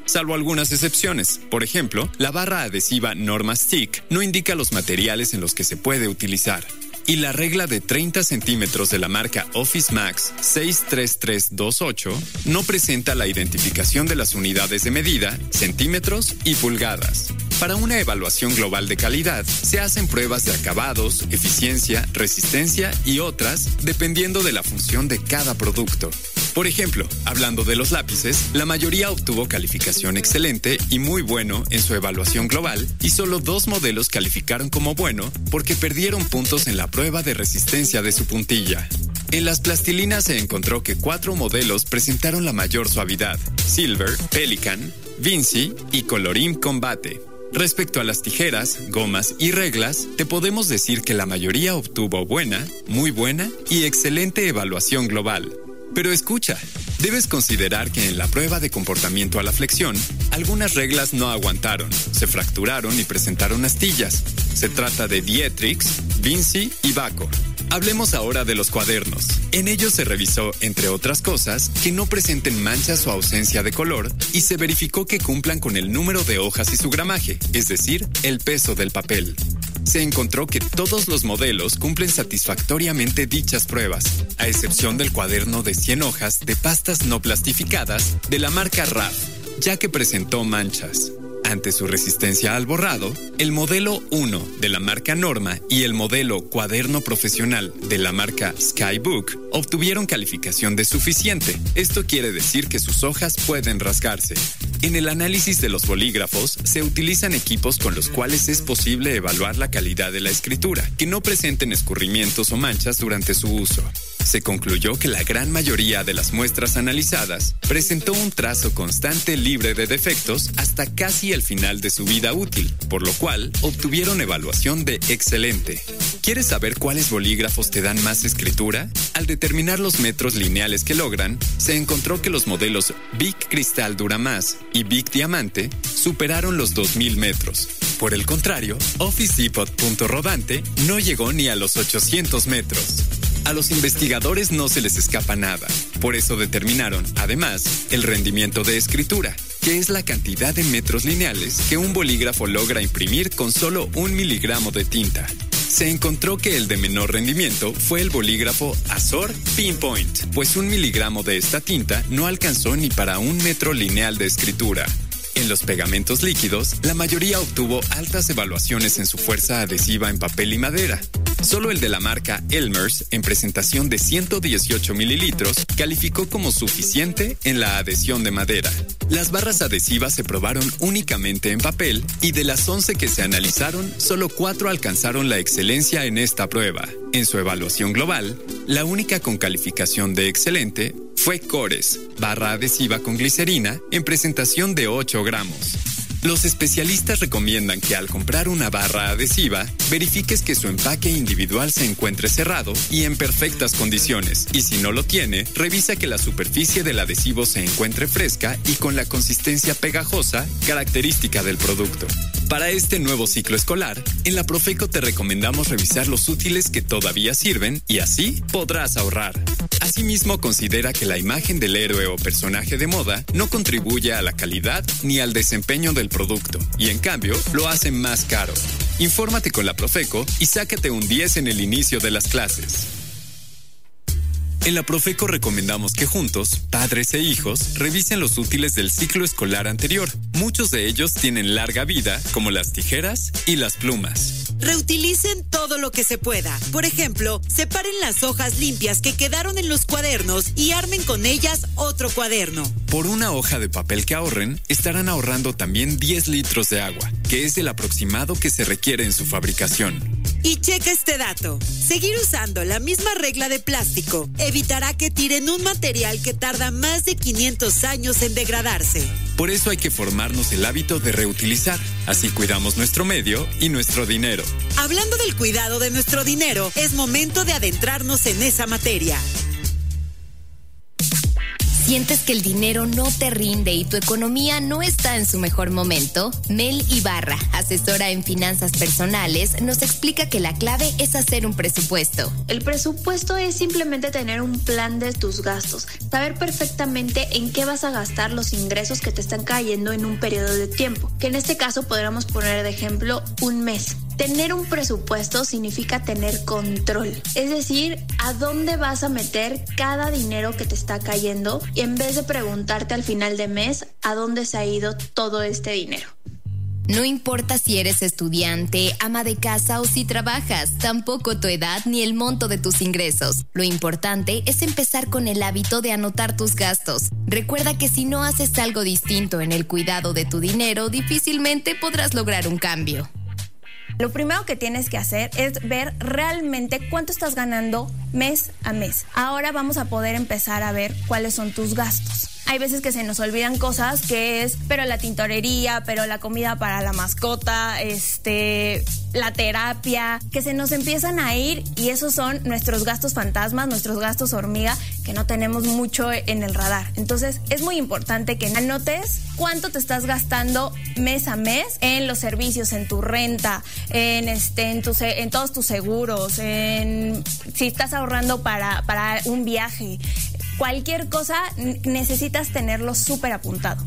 salvo algunas excepciones. Por ejemplo, la barra adhesiva Norma Stick no indica los materiales en los que se puede utilizar. Y la regla de treinta centímetros de la marca Office Max seis tres tres dos ocho no presenta la identificación de las unidades de medida, centímetros y pulgadas. Para una evaluación global de calidad, se hacen pruebas de acabados, eficiencia, resistencia y otras, dependiendo de la función de cada producto. Por ejemplo, hablando de los lápices, la mayoría obtuvo calificación excelente y muy bueno en su evaluación global y solo dos modelos calificaron como bueno porque perdieron puntos en la prueba de resistencia de su puntilla. En las plastilinas se encontró que cuatro modelos presentaron la mayor suavidad: Silver, Pelican, Vinci y Colorim Combate. Respecto a las tijeras, gomas y reglas, te podemos decir que la mayoría obtuvo buena, muy buena y excelente evaluación global. Pero escucha, debes considerar que en la prueba de comportamiento a la flexión, algunas reglas no aguantaron, se fracturaron y presentaron astillas. Se trata de Dietrich, Vinci y Baco. Hablemos ahora de los cuadernos. En ellos se revisó, entre otras cosas, que no presenten manchas o ausencia de color y se verificó que cumplan con el número de hojas y su gramaje, es decir, el peso del papel. Se encontró que todos los modelos cumplen satisfactoriamente dichas pruebas, a excepción del cuaderno de cien hojas de pastas no plastificadas de la marca R A F, ya que presentó manchas. Ante su resistencia al borrado, el modelo uno de la marca Norma y el modelo Cuaderno Profesional de la marca Skybook obtuvieron calificación de suficiente. Esto quiere decir que sus hojas pueden rasgarse. En el análisis de los bolígrafos se utilizan equipos con los cuales es posible evaluar la calidad de la escritura, que no presenten escurrimientos o manchas durante su uso. Se concluyó que la gran mayoría de las muestras analizadas presentó un trazo constante libre de defectos hasta casi el final de su vida útil, por lo cual obtuvieron evaluación de excelente. ¿Quieres saber cuáles bolígrafos te dan más escritura? Al determinar los metros lineales que logran, se encontró que los modelos Bic Cristal Dura Más y Bic Diamante superaron los dos mil metros. Por el contrario, Office Depot Punto Rodante no llegó ni a los ochocientos metros. A los investigadores no se les escapa nada. Por eso determinaron, además, el rendimiento de escritura, que es la cantidad de metros lineales que un bolígrafo logra imprimir con solo un miligramo de tinta. Se encontró que el de menor rendimiento fue el bolígrafo Azor Pinpoint, pues un miligramo de esta tinta no alcanzó ni para un metro lineal de escritura. En los pegamentos líquidos, la mayoría obtuvo altas evaluaciones en su fuerza adhesiva en papel y madera. Solo el de la marca Elmer's, en presentación de ciento dieciocho mililitros, calificó como suficiente en la adhesión de madera. Las barras adhesivas se probaron únicamente en papel y de las once que se analizaron, solo cuatro alcanzaron la excelencia en esta prueba. En su evaluación global, la única con calificación de excelente fue Cores, barra adhesiva con glicerina, en presentación de ocho gramos. Los especialistas recomiendan que al comprar una barra adhesiva, verifiques que su empaque individual se encuentre cerrado y en perfectas condiciones. Y si no lo tiene, revisa que la superficie del adhesivo se encuentre fresca y con la consistencia pegajosa, característica del producto. Para este nuevo ciclo escolar, en la Profeco te recomendamos revisar los útiles que todavía sirven y así podrás ahorrar. Asimismo, considera que la imagen del héroe o personaje de moda no contribuye a la calidad ni al desempeño del producto y en cambio lo hace más caro. Infórmate con la Profeco y sácate un diez en el inicio de las clases. En la Profeco recomendamos que juntos, padres e hijos, revisen los útiles del ciclo escolar anterior. Muchos de ellos tienen larga vida, como las tijeras y las plumas. Reutilicen todo lo que se pueda. Por ejemplo, separen las hojas limpias que quedaron en los cuadernos y armen con ellas otro cuaderno. Por una hoja de papel que ahorren, estarán ahorrando también diez litros de agua, que es el aproximado que se requiere en su fabricación. Y checa este dato. Seguir usando la misma regla de plástico evitará que tiren un material que tarda más de quinientos años en degradarse. Por eso hay que formarnos el hábito de reutilizar. Así cuidamos nuestro medio y nuestro dinero. Hablando del cuidado de nuestro dinero, es momento de adentrarnos en esa materia. ¿Sientes que el dinero no te rinde y tu economía no está en su mejor momento? Mel Ibarra, asesora en finanzas personales, nos explica que la clave es hacer un presupuesto. El presupuesto es simplemente tener un plan de tus gastos, saber perfectamente en qué vas a gastar los ingresos que te están cayendo en un periodo de tiempo, que en este caso podríamos poner de ejemplo un mes. Tener un presupuesto significa tener control, es decir, a dónde vas a meter cada dinero que te está cayendo y en vez de preguntarte al final de mes a dónde se ha ido todo este dinero. No importa si eres estudiante, ama de casa o si trabajas, tampoco tu edad ni el monto de tus ingresos. Lo importante es empezar con el hábito de anotar tus gastos. Recuerda que si no haces algo distinto en el cuidado de tu dinero, difícilmente podrás lograr un cambio. Lo primero que tienes que hacer es ver realmente cuánto estás ganando mes a mes. Ahora vamos a poder empezar a ver cuáles son tus gastos. Hay veces que se nos olvidan cosas que es, pero la tintorería, pero la comida para la mascota, este, la terapia, que se nos empiezan a ir y esos son nuestros gastos fantasmas, nuestros gastos hormiga, que no tenemos mucho en el radar. Entonces es muy importante que anotes cuánto te estás gastando mes a mes en los servicios, en tu renta, en, este, en, tu, en todos tus seguros, en si estás ahorrando para, para un viaje. Cualquier cosa necesitas tenerlo súper apuntado.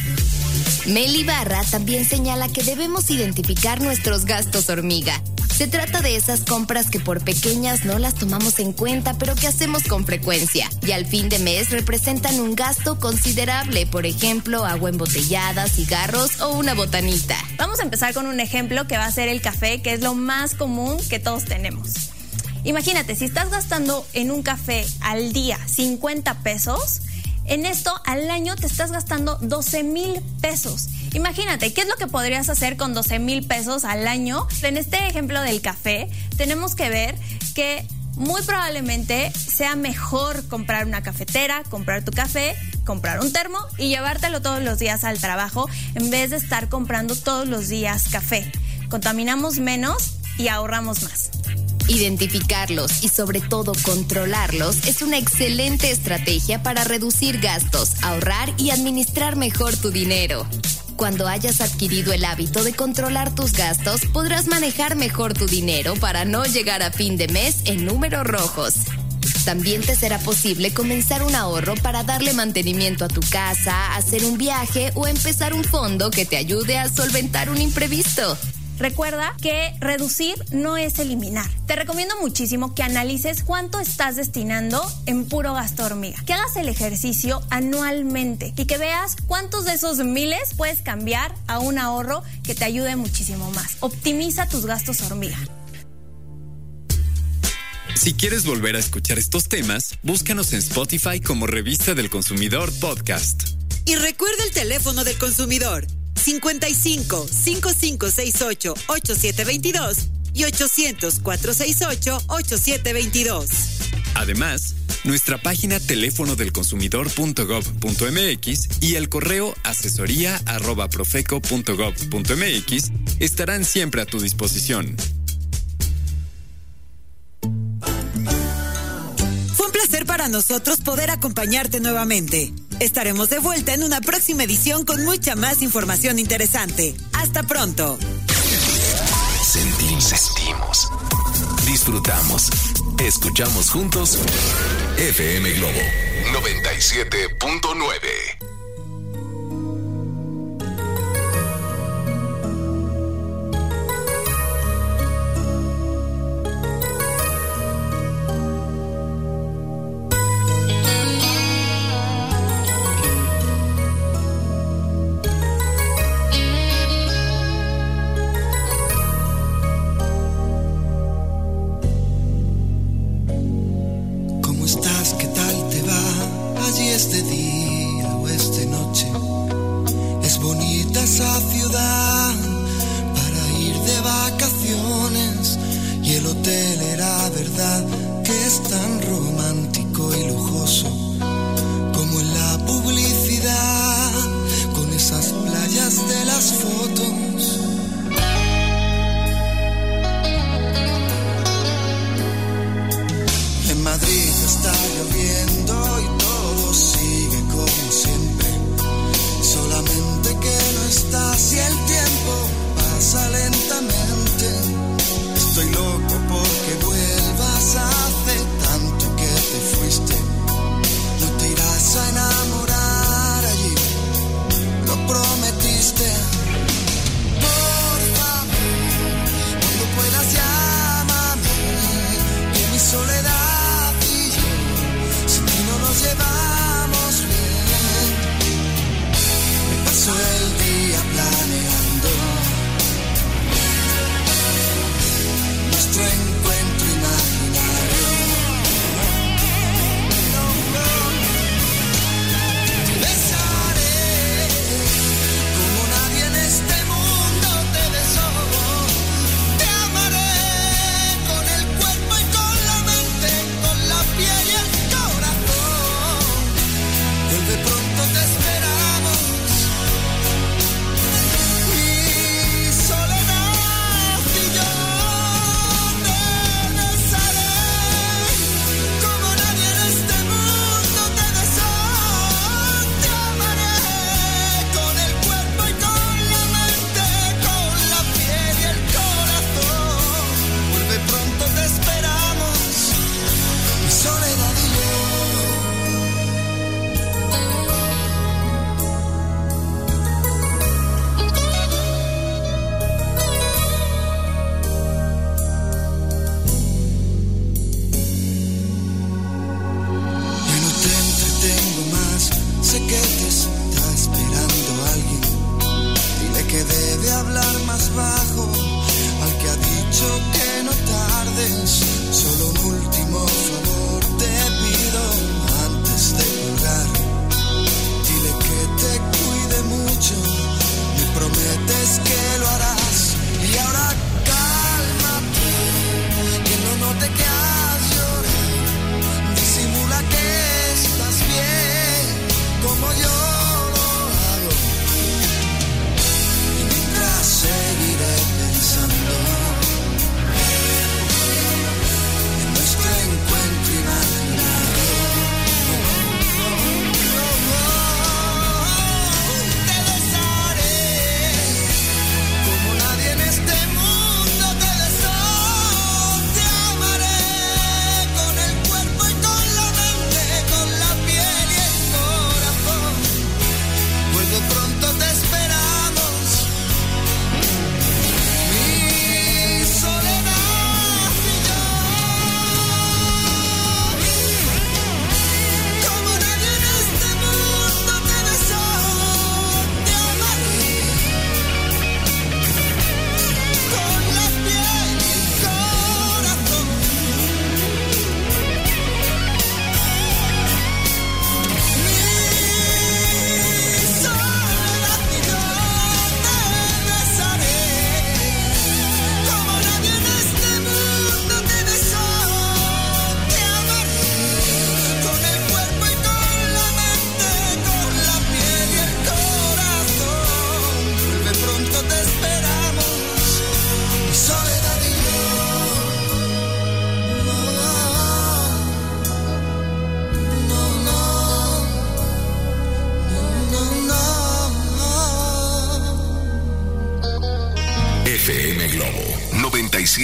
Mel Ibarra también señala que debemos identificar nuestros gastos hormiga. Se trata de esas compras que por pequeñas no las tomamos en cuenta, pero que hacemos con frecuencia y al fin de mes representan un gasto considerable, por ejemplo, agua embotellada, cigarros o una botanita. Vamos a empezar con un ejemplo que va a ser el café, que es lo más común que todos tenemos. Imagínate, si estás gastando en un café al día cincuenta pesos, en esto al año te estás gastando doce mil pesos. Imagínate, ¿qué es lo que podrías hacer con doce mil pesos al año? En este ejemplo del café, tenemos que ver que muy probablemente sea mejor comprar una cafetera, comprar tu café, comprar un termo y llevártelo todos los días al trabajo en vez de estar comprando todos los días café. Contaminamos menos y ahorramos más. Identificarlos y sobre todo controlarlos es una excelente estrategia para reducir gastos, ahorrar y administrar mejor tu dinero. Cuando hayas adquirido el hábito de controlar tus gastos, podrás manejar mejor tu dinero para no llegar a fin de mes en números rojos. También te será posible comenzar un ahorro para darle mantenimiento a tu casa, hacer un viaje o empezar un fondo que te ayude a solventar un imprevisto. Recuerda que reducir no es eliminar. Te recomiendo muchísimo que analices cuánto estás destinando en puro gasto hormiga. Que hagas el ejercicio anualmente y que veas cuántos de esos miles puedes cambiar a un ahorro que te ayude muchísimo más. Optimiza tus gastos hormiga. Si quieres volver a escuchar estos temas, búscanos en Spotify como Revista del Consumidor Podcast. Y recuerda el teléfono del consumidor: cincuenta y cinco, cinco cinco seis ocho, ocho siete dos dos y ochocientos, cuatrocientos sesenta y ocho, ochenta y siete veintidós. Además, nuestra página teléfono del consumidor punto gob punto mx y el correo asesoría arroba profeco punto gob punto mx estarán siempre a tu disposición. Fue un placer para nosotros poder acompañarte nuevamente. Estaremos de vuelta en una próxima edición con mucha más información interesante. Hasta pronto. Sentimos, sentimos, disfrutamos, escuchamos juntos F M Globo noventa y siete punto nueve. Madrid está lloviendo y todo sigue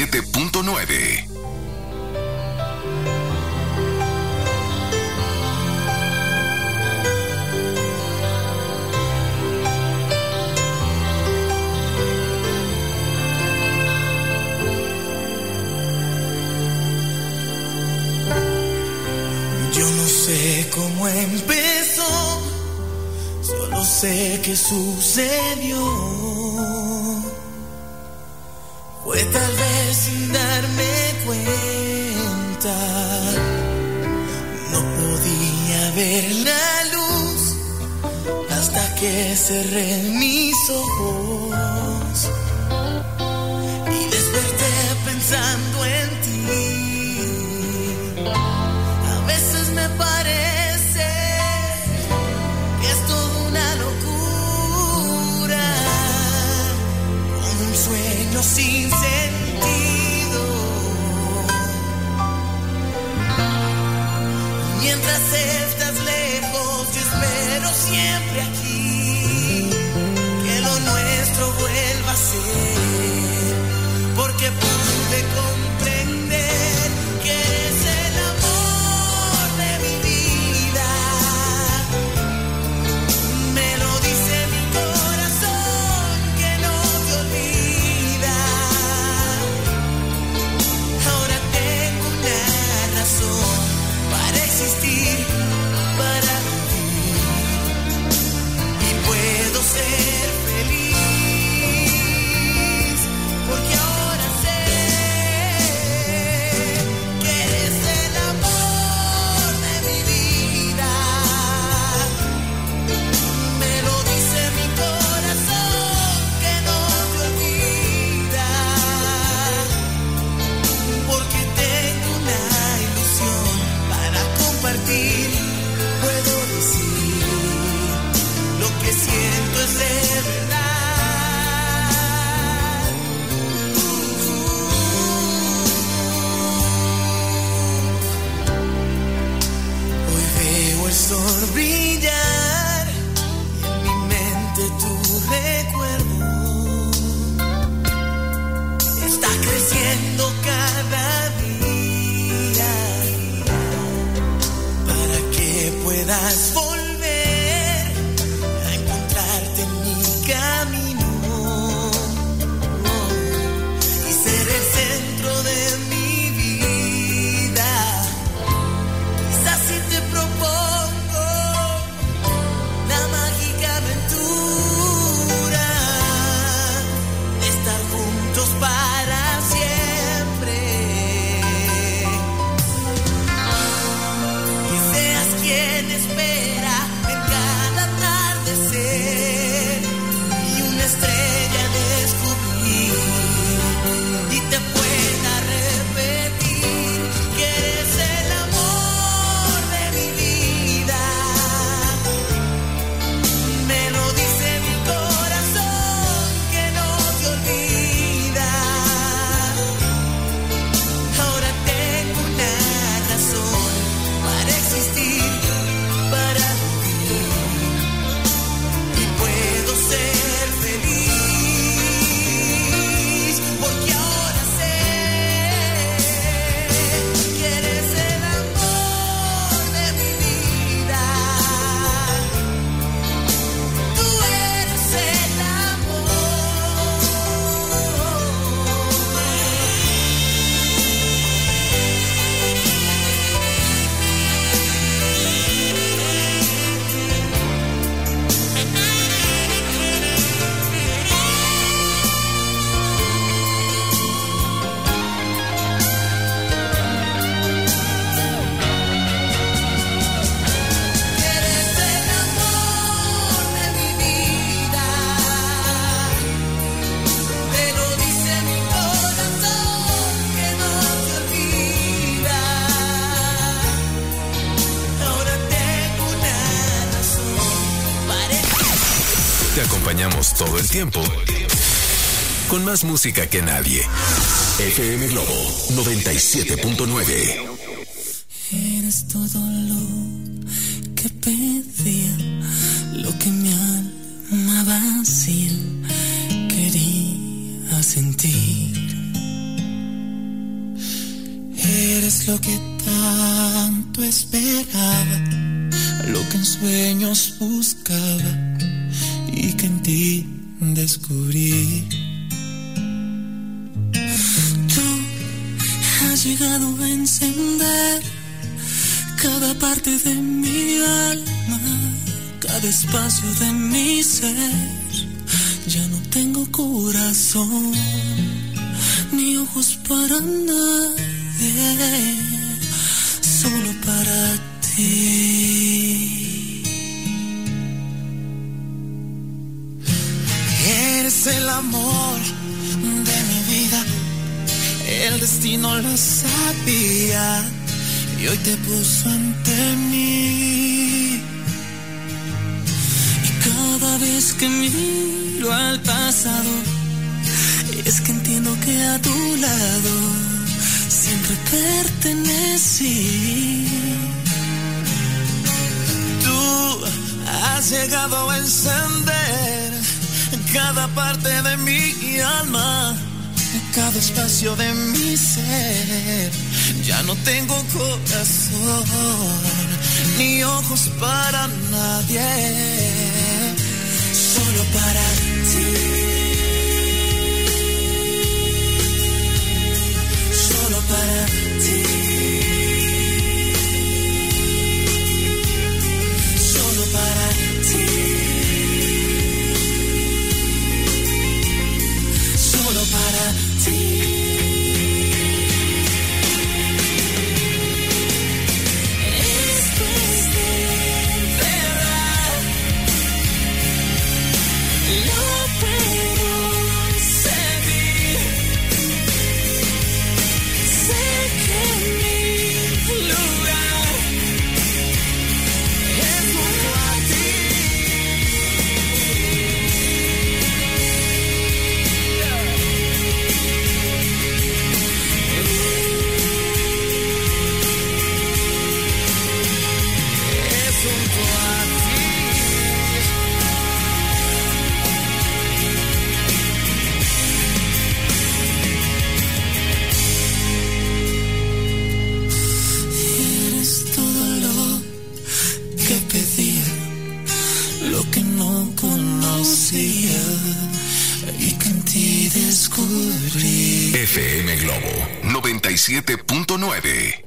siete punto nueve. Yo no sé cómo empezó, solo sé que sucedió. Fue tal vez sin darme cuenta. No podía ver la luz hasta que cerré mis ojos y desperté pensando en ti. A veces me parece que es toda una locura, como un sueño sin sentido. Mientras estás lejos, yo espero siempre aquí que lo nuestro vuelva a ser, porque pude comprender que eres el amor de mi vida. Me lo dice mi corazón que no te olvida. Ahora tengo una razón para existir, para vivir, y puedo ser feliz, porque ahora sé que eres el amor de mi vida. Me lo dice mi corazón que no te olvida, porque tengo una ilusión para compartir. Puedo decir lo que siento es de verdad. Hoy veo el sol brillar y en mi mente tu recuerdo está creciendo cada día para que puedas volver a encontrarte en mi camino y ser el centro de mi vida. Quizás si te propongo la mágica aventura de estar juntos para siempre, que seas quien espera en cada atardecer y una estrella descubrir y te pueda repetir que eres el amor de mi vida. Me lo dice mi corazón que no te olvida. Ahora tengo una razón para existir, para vivir, y puedo ser feliz, porque ahora sé que eres el amor de mi vida. Tú eres el amor. Eres el amor de mi vida. Te lo dice mi corazón que no te olvida. Ahora tengo una razón para Te acompañamos todo el tiempo con más música que nadie. F M Globo noventa y siete punto nueve. Eres todo lo que pedía, lo que mi alma vacía quería sentir. Eres lo que tanto esperaba, lo que en sueños buscaba y que en ti descubrí. Tú has llegado a encender cada parte de mi alma, cada espacio de mi ser. Ya no tengo corazón ni ojos para nadie, solo para ti. Eres el amor de mi vida, el destino lo sabía y hoy te puso ante mí. Y cada vez que miro al pasado, es que entiendo que a tu lado siempre pertenecí. Tú has llegado a encender cada parte de mi alma, cada espacio de mi ser. Ya no tengo corazón ni ojos para nadie, solo para ti. Solo para ti, solo para ti, solo para ti. Esto es de verdad, lo puedo sentir. Sé que mi lugar es junto a ti. Es junto a ti. Eres todo lo que pedía, lo que no conocía y que en ti descubrí. F M Globo noventa y siete punto nueve.